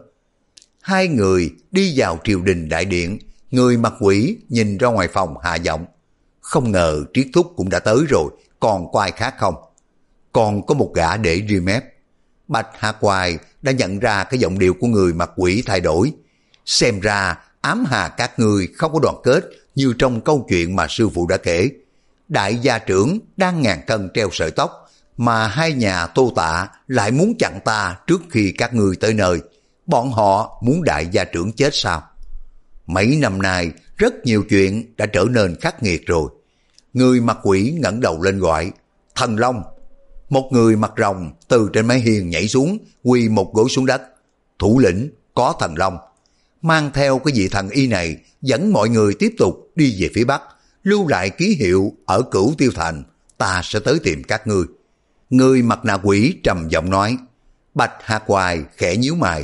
Speaker 1: Hai người đi vào triều đình đại điện. Người mặt quỷ nhìn ra ngoài phòng hạ giọng. Không ngờ Triết Thúc cũng đã tới rồi, còn có ai khác không? Còn có một gã để ri mép. Bạch Hạ Hoài đã nhận ra cái giọng điệu của người mặt quỷ thay đổi. Xem ra ám hà các ngươi không có đoàn kết như trong câu chuyện mà sư phụ đã kể. Đại gia trưởng đang ngàn cân treo sợi tóc, mà hai nhà Tô Tạ lại muốn chặn ta trước khi các ngươi tới nơi. Bọn họ muốn đại gia trưởng chết sao? Mấy năm nay rất nhiều chuyện đã trở nên khắc nghiệt rồi. Người mặt quỷ ngẩng đầu lên gọi. Thần Long. Một người mặc rồng từ trên mái hiên nhảy xuống, quỳ một gối xuống đất. Thủ lĩnh có Thần Long. Mang theo cái vị thần y này, dẫn mọi người tiếp tục đi về phía bắc, lưu lại ký hiệu ở Cửu Tiêu Thành. Ta sẽ tới tìm các ngươi. Người mặt nạ quỷ trầm giọng nói. Bạch Hạ Hoài khẽ nhíu mày.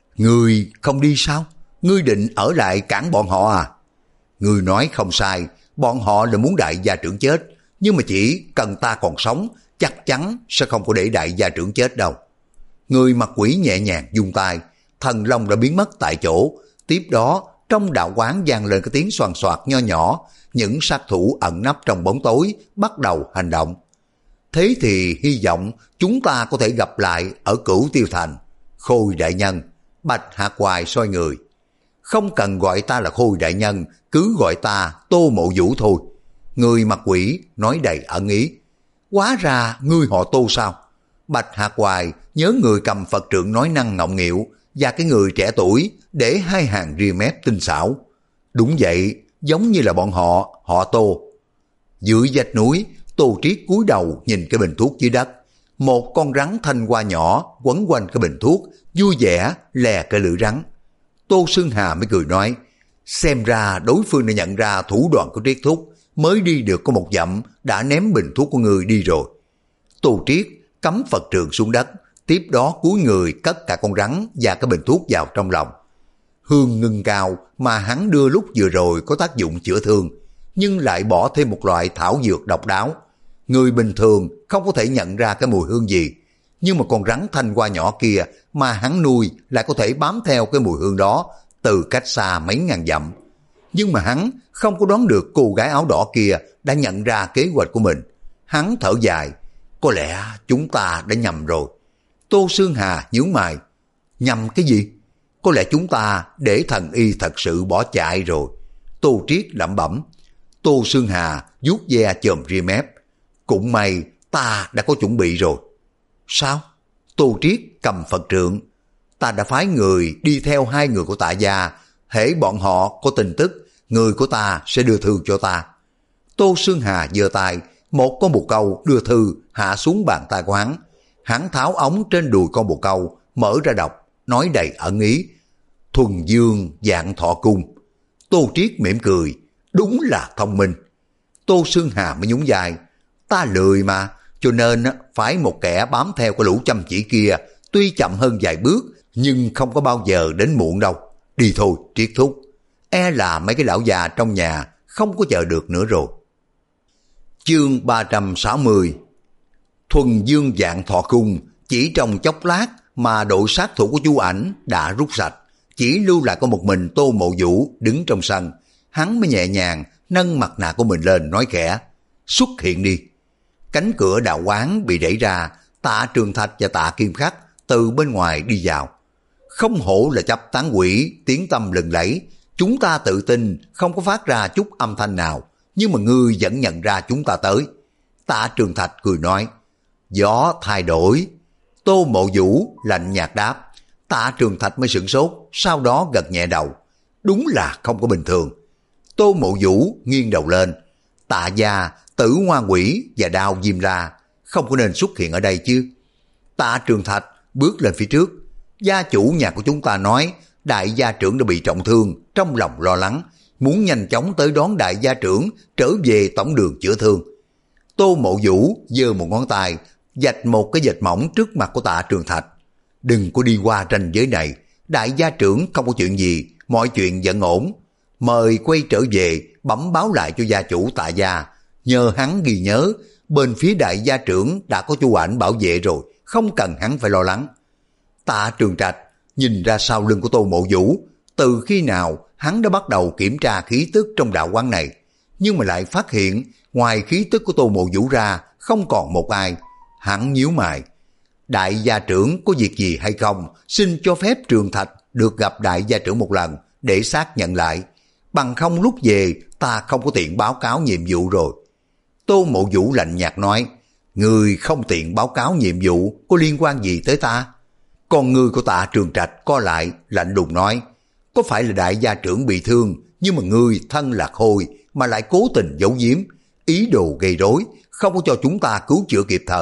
Speaker 1: Ngươi không đi sao? Ngươi định ở lại cản bọn họ à? Ngươi nói không sai, bọn họ là muốn đại gia trưởng chết, nhưng mà chỉ cần ta còn sống, chắc chắn sẽ không có để đại gia trưởng chết đâu. Người mặt quỷ nhẹ nhàng vung tay, Thần Long đã biến mất tại chỗ. Tiếp đó, trong đạo quán vang lên cái tiếng xoàn xoạt nho nhỏ, những sát thủ ẩn nấp trong bóng tối bắt đầu hành động. Thế thì hy vọng chúng ta có thể gặp lại ở Cửu Tiêu Thành. Khôi đại nhân. Bạch Hạ Hoài soi người. Không cần gọi ta là Khôi đại nhân, cứ gọi ta Tô Mộ Vũ thôi. Người mặt quỷ nói đầy ẩn ý. Hóa ra ngươi họ Tô sao? Bạch Hạ Hoài nhớ người cầm Phật trượng nói năng ngọng nghịu và cái người trẻ tuổi để hai hàng ria mép tinh xảo. Đúng vậy, giống như là bọn họ, họ Tô. Dưới vách núi, Tô Triết cúi đầu nhìn cái bình thuốc dưới đất. Một con rắn thanh hoa nhỏ quấn quanh cái bình thuốc, vui vẻ lè cái lưỡi rắn. Tô Sương Hà mới cười nói, xem ra đối phương đã nhận ra thủ đoạn của Triết Thúc, mới đi được có một dặm đã ném bình thuốc của người đi rồi. Tô Triết cắm Phật trượng xuống đất, tiếp đó cúi người cất cả con rắn và cái bình thuốc vào trong lòng. Hương ngưng cao mà hắn đưa lúc vừa rồi có tác dụng chữa thương, nhưng lại bỏ thêm một loại thảo dược độc đáo. Người bình thường không có thể nhận ra cái mùi hương gì, nhưng mà con rắn thanh hoa nhỏ kia mà hắn nuôi lại có thể bám theo cái mùi hương đó từ cách xa mấy ngàn dặm. Nhưng mà hắn không có đoán được cô gái áo đỏ kia đã nhận ra kế hoạch của mình. Hắn thở dài, có lẽ chúng ta đã nhầm rồi. Tô Sương Hà nhíu mày, nhầm cái gì? Có lẽ chúng ta để thần y thật sự bỏ chạy rồi. Tô Triết lẩm bẩm. Tô Sương Hà vuốt ve chòm ria mép. Cũng may ta đã có chuẩn bị rồi. Sao? Tô Triết cầm Phật trượng. Ta đã phái người đi theo hai người của Tạ gia. Hễ bọn họ có tin tức, người của ta sẽ đưa thư cho ta. Tô Sương Hà giơ tay, một con bồ câu đưa thư hạ xuống bàn tay của hắn. Hắn tháo ống trên đùi con bồ câu, mở ra đọc, nói đầy ẩn ý. Thuần Dương Vạn Thọ Cung. Tô Triết mỉm cười, đúng là thông minh. Tô Sương Hà mới nhún vai, ta lười mà, cho nên phải một kẻ bám theo cái lũ chăm chỉ kia, tuy chậm hơn vài bước, nhưng không có bao giờ đến muộn đâu. Đi thôi, Triết Thúc. E là mấy cái lão già trong nhà không có chờ được nữa rồi. Chương ba trăm sáu mươi. Thuần Dương Vạn Thọ Cung. Chỉ trong chốc lát mà đội sát thủ của Chu Ảnh đã rút sạch, chỉ lưu lại có một mình Tô Mộ Vũ đứng trong sân. Hắn mới nhẹ nhàng nâng mặt nạ của mình lên nói khẽ, xuất hiện đi. Cánh cửa đạo quán bị đẩy ra, Tạ Trường Thạch và Tạ Kim Khắc từ bên ngoài đi vào. Không hổ là chấp tán quỷ, tiếng tâm lừng lẫy. Chúng ta tự tin không có phát ra chút âm thanh nào, nhưng mà ngươi vẫn nhận ra chúng ta tới. Tạ Trường Thạch cười nói, gió thay đổi. Tô Mộ Vũ lạnh nhạt đáp. Tạ Trường Thạch mới sửng sốt, sau đó gật nhẹ đầu. Đúng là không có bình thường. Tô Mộ Vũ nghiêng đầu lên. Tạ gia, Tử Hoa Quỷ và Đao Diêm La không có nên xuất hiện ở đây chứ. Tạ Trường Thạch bước lên phía trước. Gia chủ nhà của chúng ta nói đại gia trưởng đã bị trọng thương, trong lòng lo lắng, muốn nhanh chóng tới đón đại gia trưởng trở về tổng đường chữa thương. Tô Mộ Vũ giơ một ngón tay, vạch một cái vệt mỏng trước mặt của Tạ Trường Thạch. Đừng có đi qua ranh giới này, đại gia trưởng không có chuyện gì, mọi chuyện vẫn ổn. Mời quay trở về, bẩm báo lại cho gia chủ Tạ gia, nhờ hắn ghi nhớ, bên phía đại gia trưởng đã có chu ảnh bảo vệ rồi, không cần hắn phải lo lắng. Tạ Trường Trạch nhìn ra sau lưng của Tô Mộ Vũ, từ khi nào hắn đã bắt đầu kiểm tra khí tức trong đạo quán này, nhưng mà lại phát hiện ngoài khí tức của Tô Mộ Vũ ra không còn một ai. Hắn nhíu mày. Đại gia trưởng có việc gì hay không, xin cho phép Trường Thạch được gặp đại gia trưởng một lần để xác nhận lại, bằng không lúc về ta không có tiện báo cáo nhiệm vụ rồi. Tô Mộ Vũ lạnh nhạt nói, người không tiện báo cáo nhiệm vụ có liên quan gì tới ta? Con người của Tạ Trường Trạch co lại, lạnh lùng nói, có phải là đại gia trưởng bị thương, nhưng mà ngươi thân là khôi mà lại cố tình giấu giếm, ý đồ gây rối, không có cho chúng ta cứu chữa kịp thời.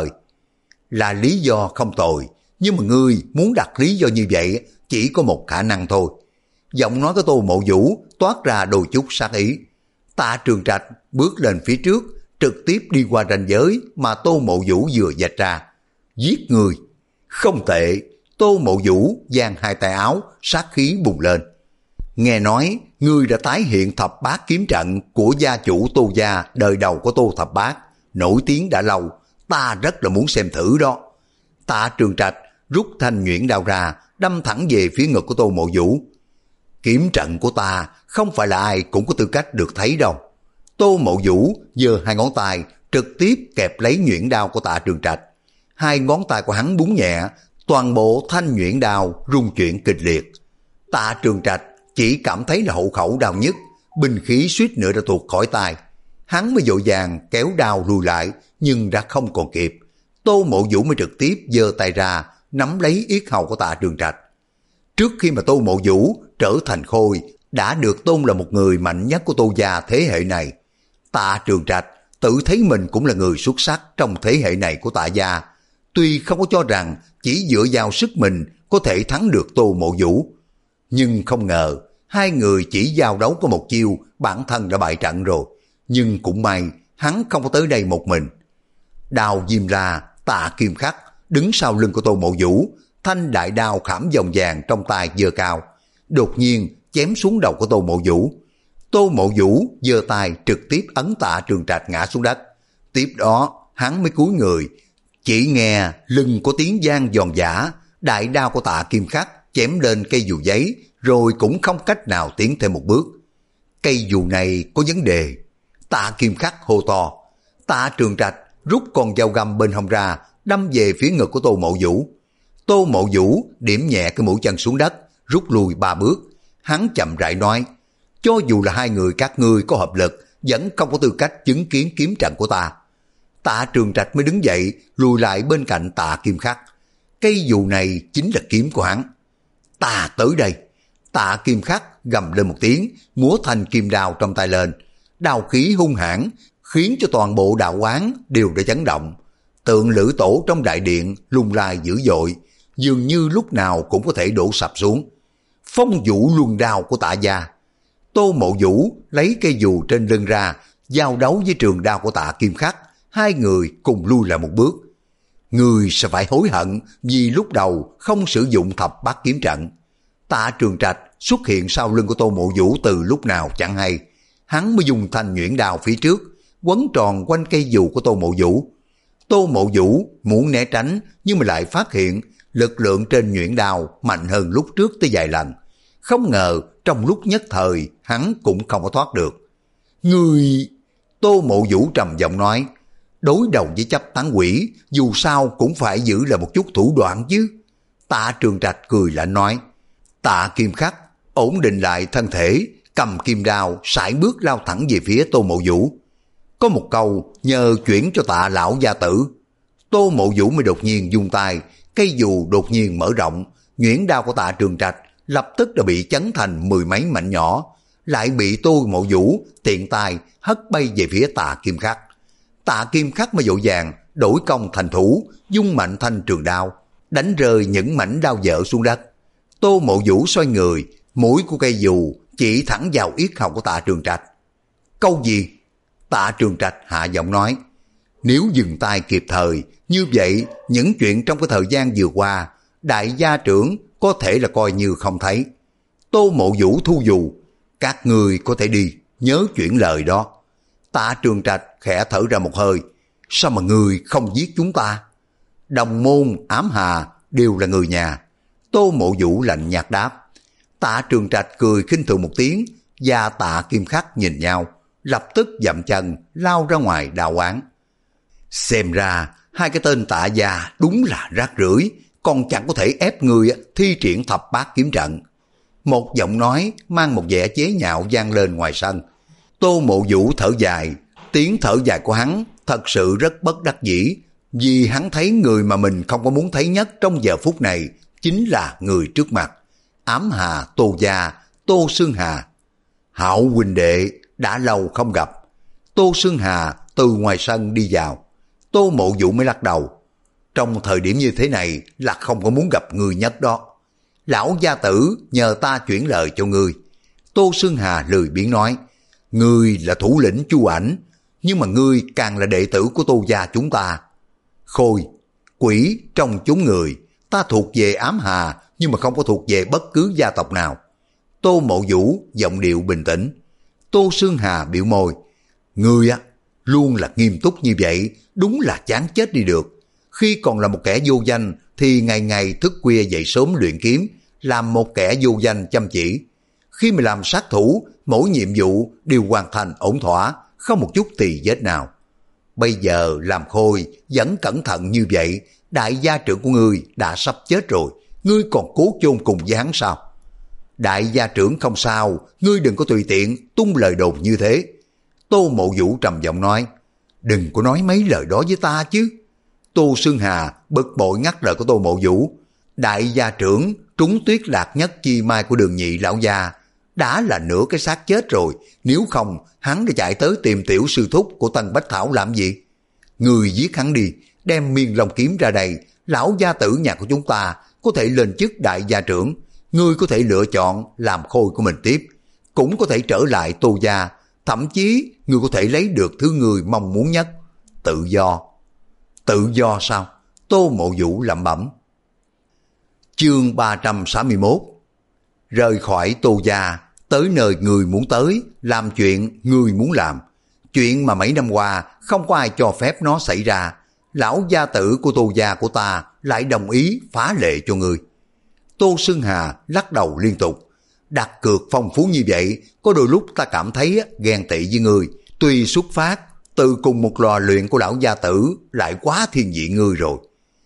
Speaker 1: Là lý do không tồi, nhưng mà ngươi muốn đặt lý do như vậy chỉ có một khả năng thôi. Giọng nói của Tô Mộ Vũ toát ra đôi chút sát ý. Tạ Trường Trạch bước lên phía trước, trực tiếp đi qua ranh giới mà Tô Mộ Vũ vừa vạch ra. Giết người. Không tệ. Tô Mộ Vũ giang hai tay áo, sát khí bùng lên. Nghe nói ngươi đã tái hiện thập bát kiếm trận của gia chủ Tô gia đời đầu của Tô Thập Bát, nổi tiếng đã lâu, ta rất là muốn xem thử đó. Tạ Trường Trạch rút thanh nhuyễn đao ra, đâm thẳng về phía ngực của Tô Mộ Vũ. Kiếm trận của ta không phải là ai cũng có tư cách được thấy đâu. Tô Mộ Vũ giơ hai ngón tay trực tiếp kẹp lấy nhuyễn đao của Tạ Trường Trạch. Hai ngón tay của hắn búng nhẹ, toàn bộ thanh nhuyễn đao rung chuyển kịch liệt. Tạ Trường Trạch chỉ cảm thấy là hậu khẩu đau nhức, binh khí suýt nữa đã tuột khỏi tay. Hắn mới vội vàng kéo đao lùi lại, nhưng đã không còn kịp. Tô Mộ Vũ mới trực tiếp giơ tay ra, nắm lấy yết hầu của Tạ Trường Trạch. Trước khi mà Tô Mộ Vũ trở thành khôi, đã được tôn là một người mạnh nhất của Tô gia thế hệ này. Tạ Trường Trạch tự thấy mình cũng là người xuất sắc trong thế hệ này của Tạ gia. Tuy không có cho rằng chỉ dựa vào sức mình có thể thắng được Tô Mộ Vũ, nhưng không ngờ hai người chỉ giao đấu có một chiêu, bản thân đã bại trận rồi. Nhưng cũng may hắn không có tới đây một mình. Đao Diêm La, Tạ Kim Khắc đứng sau lưng của Tô Mộ Vũ, thanh đại đao khảm vòng vàng trong tay giơ cao, đột nhiên chém xuống đầu của Tô Mộ Vũ. Tô Mộ Vũ giơ tay trực tiếp ấn Tạ Trường Trạch ngã xuống đất. Tiếp đó hắn mới cúi người, chỉ nghe lưng có tiếng vang giòn giã, đại đao của Tạ Kim Khắc chém lên cây dù giấy, rồi cũng không cách nào tiến thêm một bước. Cây dù này có vấn đề. Tạ Kim Khắc hô to. Tạ Trường Trạch rút con dao găm bên hông ra, đâm về phía ngực của Tô Mộ Vũ. Tô Mộ Vũ điểm nhẹ cái mũi chân xuống đất, rút lui ba bước. Hắn chậm rãi nói, cho dù là hai người các ngươi có hợp lực, vẫn không có tư cách chứng kiến kiếm trận của ta. Tạ Trường Trạch mới đứng dậy, lùi lại bên cạnh Tạ Kim Khắc. Cây dù này chính là kiếm của hắn. Ta tới đây. Tạ Kim Khắc gầm lên một tiếng, múa thanh kim đao trong tay lên. Đao khí hung hãn, khiến cho toàn bộ đạo quán đều đã chấn động. Tượng Lữ Tổ trong đại điện lung lai dữ dội, dường như lúc nào cũng có thể đổ sập xuống. Phong vũ luân đao của Tạ gia. Tô Mộ Vũ lấy cây dù trên lưng ra, giao đấu với trường đao của Tạ Kim Khắc. Hai người cùng lui lại một bước. Người sẽ phải hối hận vì lúc đầu không sử dụng thập bát kiếm trận. Tạ Trường Trạch xuất hiện sau lưng của Tô Mộ Vũ từ lúc nào chẳng hay. Hắn mới dùng thanh nhuyễn đao phía trước, quấn tròn quanh cây dù của Tô Mộ Vũ. Tô Mộ Vũ muốn né tránh, nhưng mà lại phát hiện lực lượng trên nhuyễn đao mạnh hơn lúc trước tới vài lần. Không ngờ trong lúc nhất thời hắn cũng không có thoát được. Người... Tô Mộ Vũ trầm giọng nói, đối đầu với chấp tán quỷ, dù sao cũng phải giữ là một chút thủ đoạn chứ. Tạ Trường Trạch cười lạnh nói. Tạ Kim Khắc ổn định lại thân thể, cầm kim đao sải bước lao thẳng về phía Tô Mộ Vũ. Có một câu nhờ chuyển cho Tạ lão gia tử. Tô Mộ Vũ mới đột nhiên vung tay cây dù đột nhiên mở rộng, nhuyễn đao của Tạ Trường Trạch lập tức đã bị chấn thành mười mấy mảnh nhỏ, lại bị Tô Mộ Vũ tiện tay hất bay về phía Tạ Kim Khắc. Tạ Kim Khắc mà dội vàng đổi công thành thủ, dung mạnh thanh trường đao, đánh rơi những mảnh đao dở xuống đất. Tô Mộ Vũ xoay người, mũi của cây dù chỉ thẳng vào yết hầu của Tạ Trường Trạch. Câu gì? Tạ Trường Trạch hạ giọng nói, nếu dừng tay kịp thời, như vậy những chuyện trong cái thời gian vừa qua, đại gia trưởng có thể là coi như không thấy. Tô Mộ Vũ thu dù, các người có thể đi, nhớ chuyển lời đó. Tạ Trường Trạch khẽ thở ra một hơi, sao mà người không giết chúng ta? Đồng môn, ám hà đều là người nhà. Tô Mộ Vũ lạnh nhạt đáp. Tạ Trường Trạch cười khinh thường một tiếng, và Tạ Kim Khắc nhìn nhau, lập tức dậm chân lao ra ngoài đào quán. Xem ra hai cái tên Tạ gia đúng là rác rưởi, còn chẳng có thể ép người thi triển thập bát kiếm trận. Một giọng nói mang một vẻ chế nhạo vang lên ngoài sân. Tô Mộ Vũ thở dài, tiếng thở dài của hắn thật sự rất bất đắc dĩ, vì hắn thấy người mà mình không có muốn thấy nhất trong giờ phút này chính là người trước mặt, ám hà Tô gia, Tô Xương Hà. Hảo huynh đệ, đã lâu không gặp. Tô Xương Hà từ ngoài sân đi vào. Tô Mộ Vũ mới lắc đầu. Trong thời điểm như thế này là không có muốn gặp người nhất đó. Lão gia tử nhờ ta chuyển lời cho ngươi. Tô Xương Hà lười biếng nói, ngươi là thủ lĩnh Chu Ảnh, nhưng mà ngươi càng là đệ tử của Tô gia chúng ta. Khôi, quỷ trong chúng người, ta thuộc về ám hà, nhưng mà không có thuộc về bất cứ gia tộc nào. Tô Mộ Vũ giọng điệu bình tĩnh. Tô Xương Hà biểu môi, ngươi á, luôn là nghiêm túc như vậy, đúng là chán chết đi được. Khi còn là một kẻ vô danh thì ngày ngày thức khuya dậy sớm luyện kiếm, làm một kẻ vô danh chăm chỉ. Khi mà làm sát thủ, mỗi nhiệm vụ đều hoàn thành ổn thỏa, không một chút tì vết nào. Bây giờ làm Khôi vẫn cẩn thận như vậy, đại gia trưởng của ngươi đã sắp chết rồi, ngươi còn cố chôn cùng với hắn sao? Đại gia trưởng không sao, ngươi đừng có tùy tiện tung lời đồn như thế. Tô Mộ Vũ trầm giọng nói, đừng có nói mấy lời đó với ta chứ. Tô Xương Hà bực bội ngắt lời của Tô Mộ Vũ. Đại gia trưởng trúng tuyết lạc nhất chi mai của Đường Nhị lão gia, đã là nửa cái xác chết rồi, nếu không hắn đã chạy tới tìm tiểu sư thúc của Tân Bách Thảo làm gì? Người giết hắn đi, đem Miên Long kiếm ra đây, lão gia tử nhà của chúng ta có thể lên chức đại gia trưởng, ngươi có thể lựa chọn làm Khôi của mình tiếp, cũng có thể trở lại Tô gia, thậm chí ngươi có thể lấy được thứ ngươi mong muốn nhất, tự do. Tự do sao? Tô Mộ Vũ lẩm bẩm. Chương ba trăm sáu mươi mốt. Rời khỏi Tô gia, tới nơi người muốn tới, làm chuyện người muốn làm. Chuyện mà mấy năm qua không có ai cho phép nó xảy ra, lão gia tử của Tô gia của ta lại đồng ý phá lệ cho người. Tô Xương Hà lắc đầu liên tục. Đặt cược phong phú như vậy, có đôi lúc ta cảm thấy ghen tị với người. Tuy xuất phát từ cùng một lò luyện của lão gia tử, lại quá thiên vị ngươi rồi.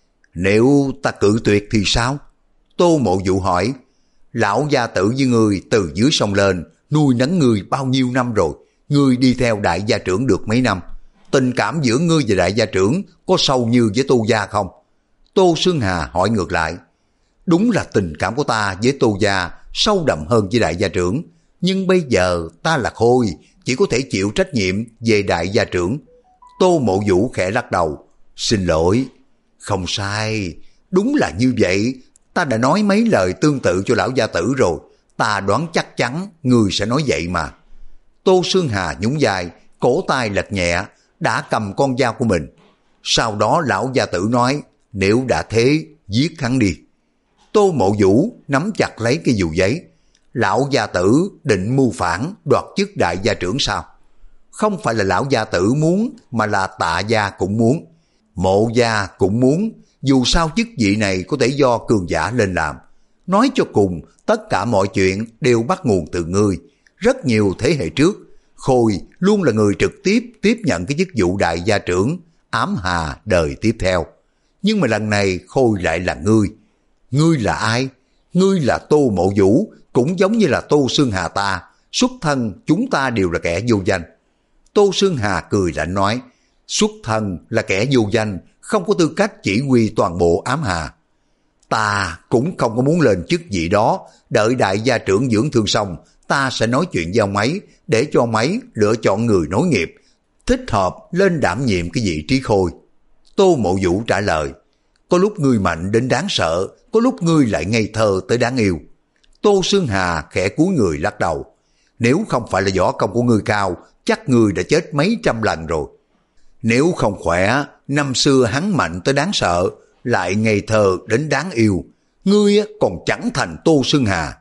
Speaker 1: Nếu ta cự tuyệt thì sao? Tô Mộ Vũ hỏi. Lão gia tử với ngươi từ dưới sông lên, nuôi nấng ngươi bao nhiêu năm rồi, ngươi đi theo đại gia trưởng được mấy năm, tình cảm giữa ngươi và đại gia trưởng có sâu như với Tô gia không? Tô Xương Hà hỏi ngược lại. Đúng là tình cảm của ta với Tô gia sâu đậm hơn với đại gia trưởng, nhưng bây giờ ta là Khôi, chỉ có thể chịu trách nhiệm về đại gia trưởng. Tô Mộ Vũ khẽ lắc đầu. Xin lỗi. Không sai, đúng là như vậy, ta đã nói mấy lời tương tự cho lão gia tử rồi, ta đoán chắc chắn người sẽ nói vậy mà. Tô Xương Hà nhún vai, cổ tay lật nhẹ, đã cầm con dao của mình. Sau đó lão gia tử nói, nếu đã thế, giết hắn đi. Tô Mộ Vũ nắm chặt lấy cái dù giấy. Lão gia tử định mưu phản đoạt chức đại gia trưởng sao? Không phải là lão gia tử muốn, mà là Tạ gia cũng muốn, Mộ gia cũng muốn. Dù sao chức vị này có thể do cường giả lên làm. Nói cho cùng, tất cả mọi chuyện đều bắt nguồn từ ngươi. Rất nhiều thế hệ trước, Khôi luôn là người trực tiếp tiếp nhận cái chức vụ đại gia trưởng, ám hà đời tiếp theo. Nhưng mà lần này Khôi lại là ngươi. Ngươi là ai? Ngươi là Tô Mộ Vũ, cũng giống như là Tô Xương Hà ta, xuất thân chúng ta đều là kẻ vô danh. Tô Xương Hà cười lạnh nói, xuất thân là kẻ vô danh, không có tư cách chỉ huy toàn bộ ám hà. Ta cũng không có muốn lên chức vị đó, đợi đại gia trưởng dưỡng thương xong, ta sẽ nói chuyện với ông ấy, để cho ông ấy lựa chọn người nối nghiệp, thích hợp lên đảm nhiệm cái vị trí khôi. Tô Mộ Vũ trả lời, có lúc ngươi mạnh đến đáng sợ, có lúc ngươi lại ngây thơ tới đáng yêu. Tô Xương Hà khẽ cúi người lắc đầu, nếu không phải là võ công của ngươi cao, chắc ngươi đã chết mấy trăm lần rồi. Nếu không khỏe, năm xưa hắn mạnh tới đáng sợ, lại ngây thơ đến đáng yêu, ngươi còn chẳng thành Tô Xương Hà.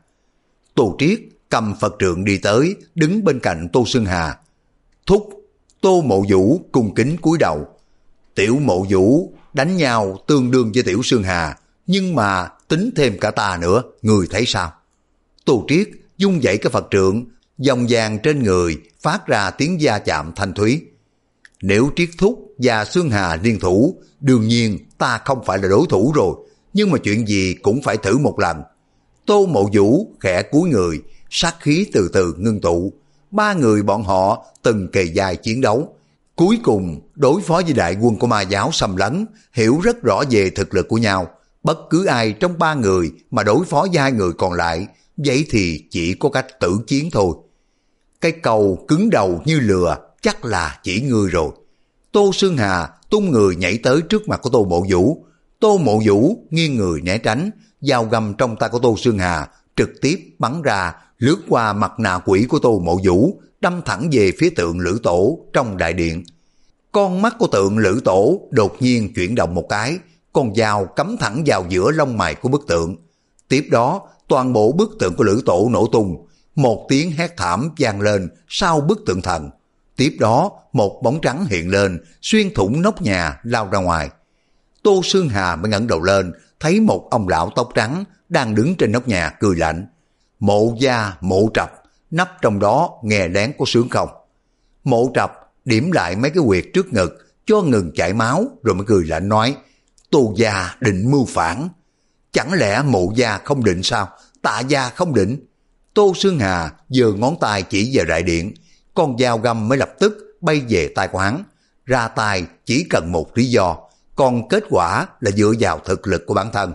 Speaker 1: Tô Triết cầm Phật trượng đi tới, đứng bên cạnh Tô Xương Hà. Thúc. Tô Mộ Vũ cung kính cúi đầu. Tiểu Mộ Vũ đánh nhau tương đương với Tiểu Xương Hà, nhưng mà tính thêm cả ta nữa, người thấy sao? Tô Triết dung dậy cái Phật trượng, dòng vàng trên người phát ra tiếng va chạm thanh thúy. Nếu Triết Thúc và Xương Hà liên thủ, đương nhiên ta không phải là đối thủ rồi, nhưng mà chuyện gì cũng phải thử một lần. Tô Mộ Vũ khẽ cúi người, sát khí từ từ ngưng tụ. Ba người bọn họ từng kề vai chiến đấu, cuối cùng đối phó với đại quân của ma giáo xâm lấn, hiểu rất rõ về thực lực của nhau. Bất cứ ai trong ba người mà đối phó với hai người còn lại, vậy thì chỉ có cách tử chiến thôi. Cái cầu cứng đầu như lừa chắc là chỉ ngươi rồi. Tô Xương Hà tung người nhảy tới trước mặt của Tô Mộ Vũ. Tô Mộ Vũ nghiêng người né tránh, dao găm trong tay của Tô Xương Hà trực tiếp bắn ra, lướt qua mặt nạ quỷ của Tô Mộ Vũ, đâm thẳng về phía tượng Lữ Tổ trong đại điện. Con mắt của tượng Lữ Tổ đột nhiên chuyển động một cái, con dao cắm thẳng vào giữa lông mày của bức tượng. Tiếp đó, toàn bộ bức tượng của Lữ Tổ nổ tung, một tiếng hét thảm vang lên sau bức tượng thần. Tiếp đó, một bóng trắng hiện lên, xuyên thủng nóc nhà lao ra ngoài. Tô Xương Hà mới ngẩng đầu lên, thấy một ông lão tóc trắng đang đứng trên nóc nhà cười lạnh. Mộ Gia Mộ Trập, nắp trong đó nghe lén có sướng không? Mộ Trập điểm lại mấy cái huyệt trước ngực, cho ngừng chảy máu, rồi mới cười lạnh nói, Tô gia định mưu phản. Chẳng lẽ Mộ gia không định sao? Tạ gia không định? Tô Xương Hà giơ ngón tay chỉ về đại điện, con dao găm mới lập tức bay về tay của hắn. Ra tay chỉ cần một lý do, còn kết quả là dựa vào thực lực của bản thân.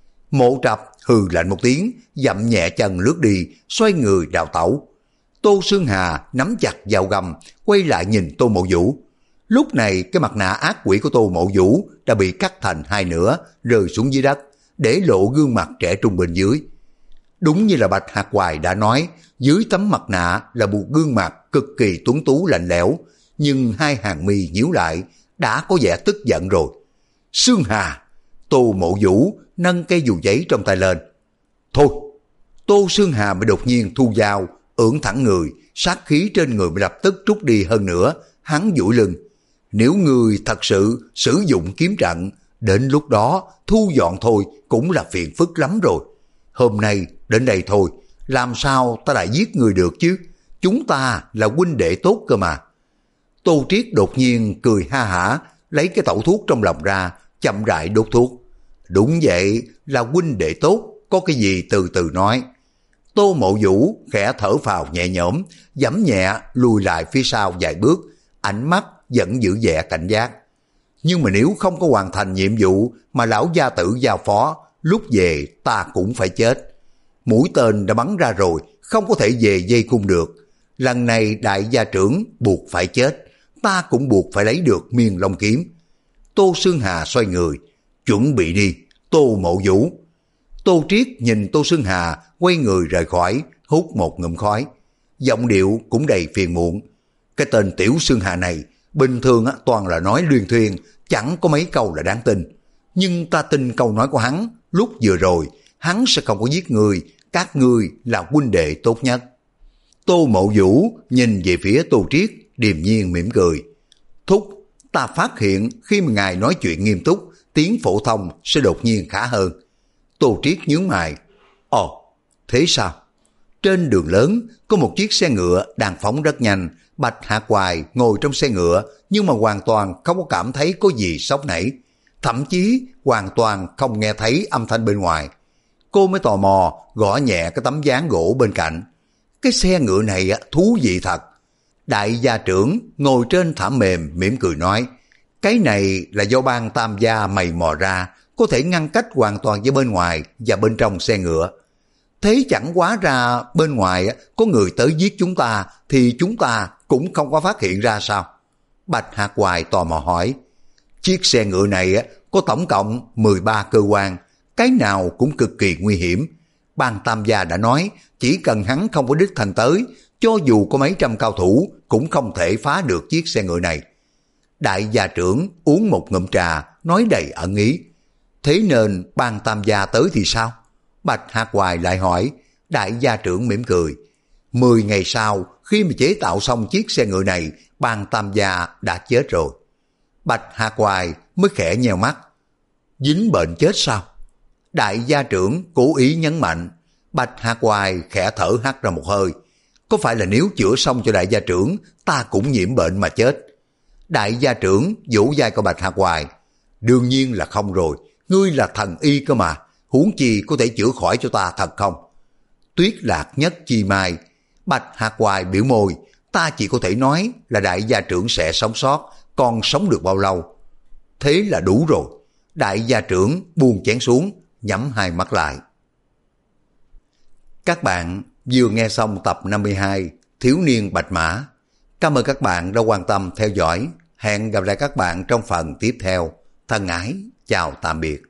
Speaker 1: Mộ Trập hừ lạnh một tiếng, dậm nhẹ chân lướt đi, xoay người đào tẩu. Tô Xương Hà nắm chặt dao găm, quay lại nhìn Tô Mộ Vũ. Lúc này cái mặt nạ ác quỷ của Tô Mộ Vũ đã bị cắt thành hai nửa, rơi xuống dưới đất, để lộ gương mặt trẻ trung bên dưới. Đúng như là Bạch Hạc Hoài đã nói, dưới tấm mặt nạ là một gương mặt cực kỳ tuấn tú lạnh lẽo, nhưng hai hàng mi nhíu lại, đã có vẻ tức giận rồi. Xương Hà! Tô Mộ Vũ nâng cây dù giấy trong tay lên. Thôi! Tô Xương Hà mới đột nhiên thu dao, ưỡn thẳng người, sát khí trên người mới lập tức trút đi hơn nữa. Hắn duỗi lưng. Nếu người thật sự sử dụng kiếm trận, đến lúc đó thu dọn thôi cũng là phiền phức lắm rồi. Hôm nay đến đây thôi, làm sao ta lại giết người được chứ? Chúng ta là huynh đệ tốt cơ mà. Tô Triết đột nhiên cười ha hả, lấy cái tẩu thuốc trong lòng ra, chậm rãi đốt thuốc. Đúng vậy, là huynh đệ tốt, có cái gì từ từ nói. Tô Mộ Vũ khẽ thở phào nhẹ nhõm, giẫm nhẹ lùi lại phía sau vài bước, ánh mắt vẫn giữ vẻ cảnh giác. Nhưng mà nếu không có hoàn thành nhiệm vụ mà lão gia tử giao phó, lúc về ta cũng phải chết. Mũi tên đã bắn ra rồi, không có thể về dây cung được. Lần này đại gia trưởng buộc phải chết, ta cũng buộc phải lấy được miên long kiếm. Tô Xương Hà xoay người, chuẩn bị đi, Tô Mộ Vũ. Tô Triết nhìn Tô Xương Hà quay người rời khỏi, hút một ngụm khói. Giọng điệu cũng đầy phiền muộn. Cái tên Tiểu Xương Hà này, bình thường toàn là nói luyên thuyên, chẳng có mấy câu là đáng tin. Nhưng ta tin câu nói của hắn, lúc vừa rồi, hắn sẽ không có giết người, các ngươi là huynh đệ tốt nhất. Tô Mộ Vũ nhìn về phía Tô Triết, điềm nhiên mỉm cười. Thúc, ta phát hiện khi mà ngài nói chuyện nghiêm túc, tiếng phổ thông sẽ đột nhiên khá hơn. Tô Triết nhướng mày. Ồ, thế sao? Trên đường lớn có một chiếc xe ngựa đang phóng rất nhanh. Bạch Hạc Hoài ngồi trong xe ngựa nhưng mà hoàn toàn không có cảm thấy có gì sốc nảy. Thậm chí hoàn toàn không nghe thấy âm thanh bên ngoài. Cô mới tò mò gõ nhẹ cái tấm ván gỗ bên cạnh. Cái xe ngựa này thú vị thật. Đại gia trưởng ngồi trên thảm mềm mỉm cười nói, cái này là do ban Tam gia mày mò ra, có thể ngăn cách hoàn toàn với bên ngoài và bên trong xe ngựa. Thế chẳng quá ra bên ngoài có người tới giết chúng ta thì chúng ta cũng không có phát hiện ra sao? Bạch Hạc Hoài tò mò hỏi. Chiếc xe ngựa này có tổng cộng mười ba cơ quan, cái nào cũng cực kỳ nguy hiểm. Ban Tam Gia đã nói chỉ cần hắn không có đích thân tới, cho dù có mấy trăm cao thủ cũng không thể phá được chiếc xe ngựa này. Đại gia trưởng uống một ngụm trà, nói đầy ẩn ý. Thế nên Ban Tam Gia tới thì sao? Bạch Hạc Hoài lại hỏi. Đại gia trưởng mỉm cười. Mười ngày sau, khi mà chế tạo xong chiếc xe ngựa này, Ban Tam Gia đã chết rồi. Bạch Hạc Hoài mới khẽ nheo mắt. Dính bệnh chết sao? Đại gia trưởng cố ý nhấn mạnh. Bạch Hạc Hoài khẽ thở hắt ra một hơi. Có phải là nếu chữa xong cho đại gia trưởng, ta cũng nhiễm bệnh mà chết? Đại gia trưởng vỗ vai của Bạch Hạc Hoài. Đương nhiên là không rồi, ngươi là thần y cơ mà, huống chi có thể chữa khỏi cho ta thật không? Tuyết Lạc Nhất Chi Mai. Bạch Hạc Hoài biểu môi. Ta chỉ có thể nói là đại gia trưởng sẽ sống sót, còn sống được bao lâu? Thế là đủ rồi. Đại gia trưởng buông chén xuống, nhắm hai mắt lại. Các bạn vừa nghe xong tập năm mươi hai Thiếu niên Bạch Mã. Cảm ơn các bạn đã quan tâm theo dõi. Hẹn gặp lại các bạn trong phần tiếp theo. Thân ái, chào tạm biệt.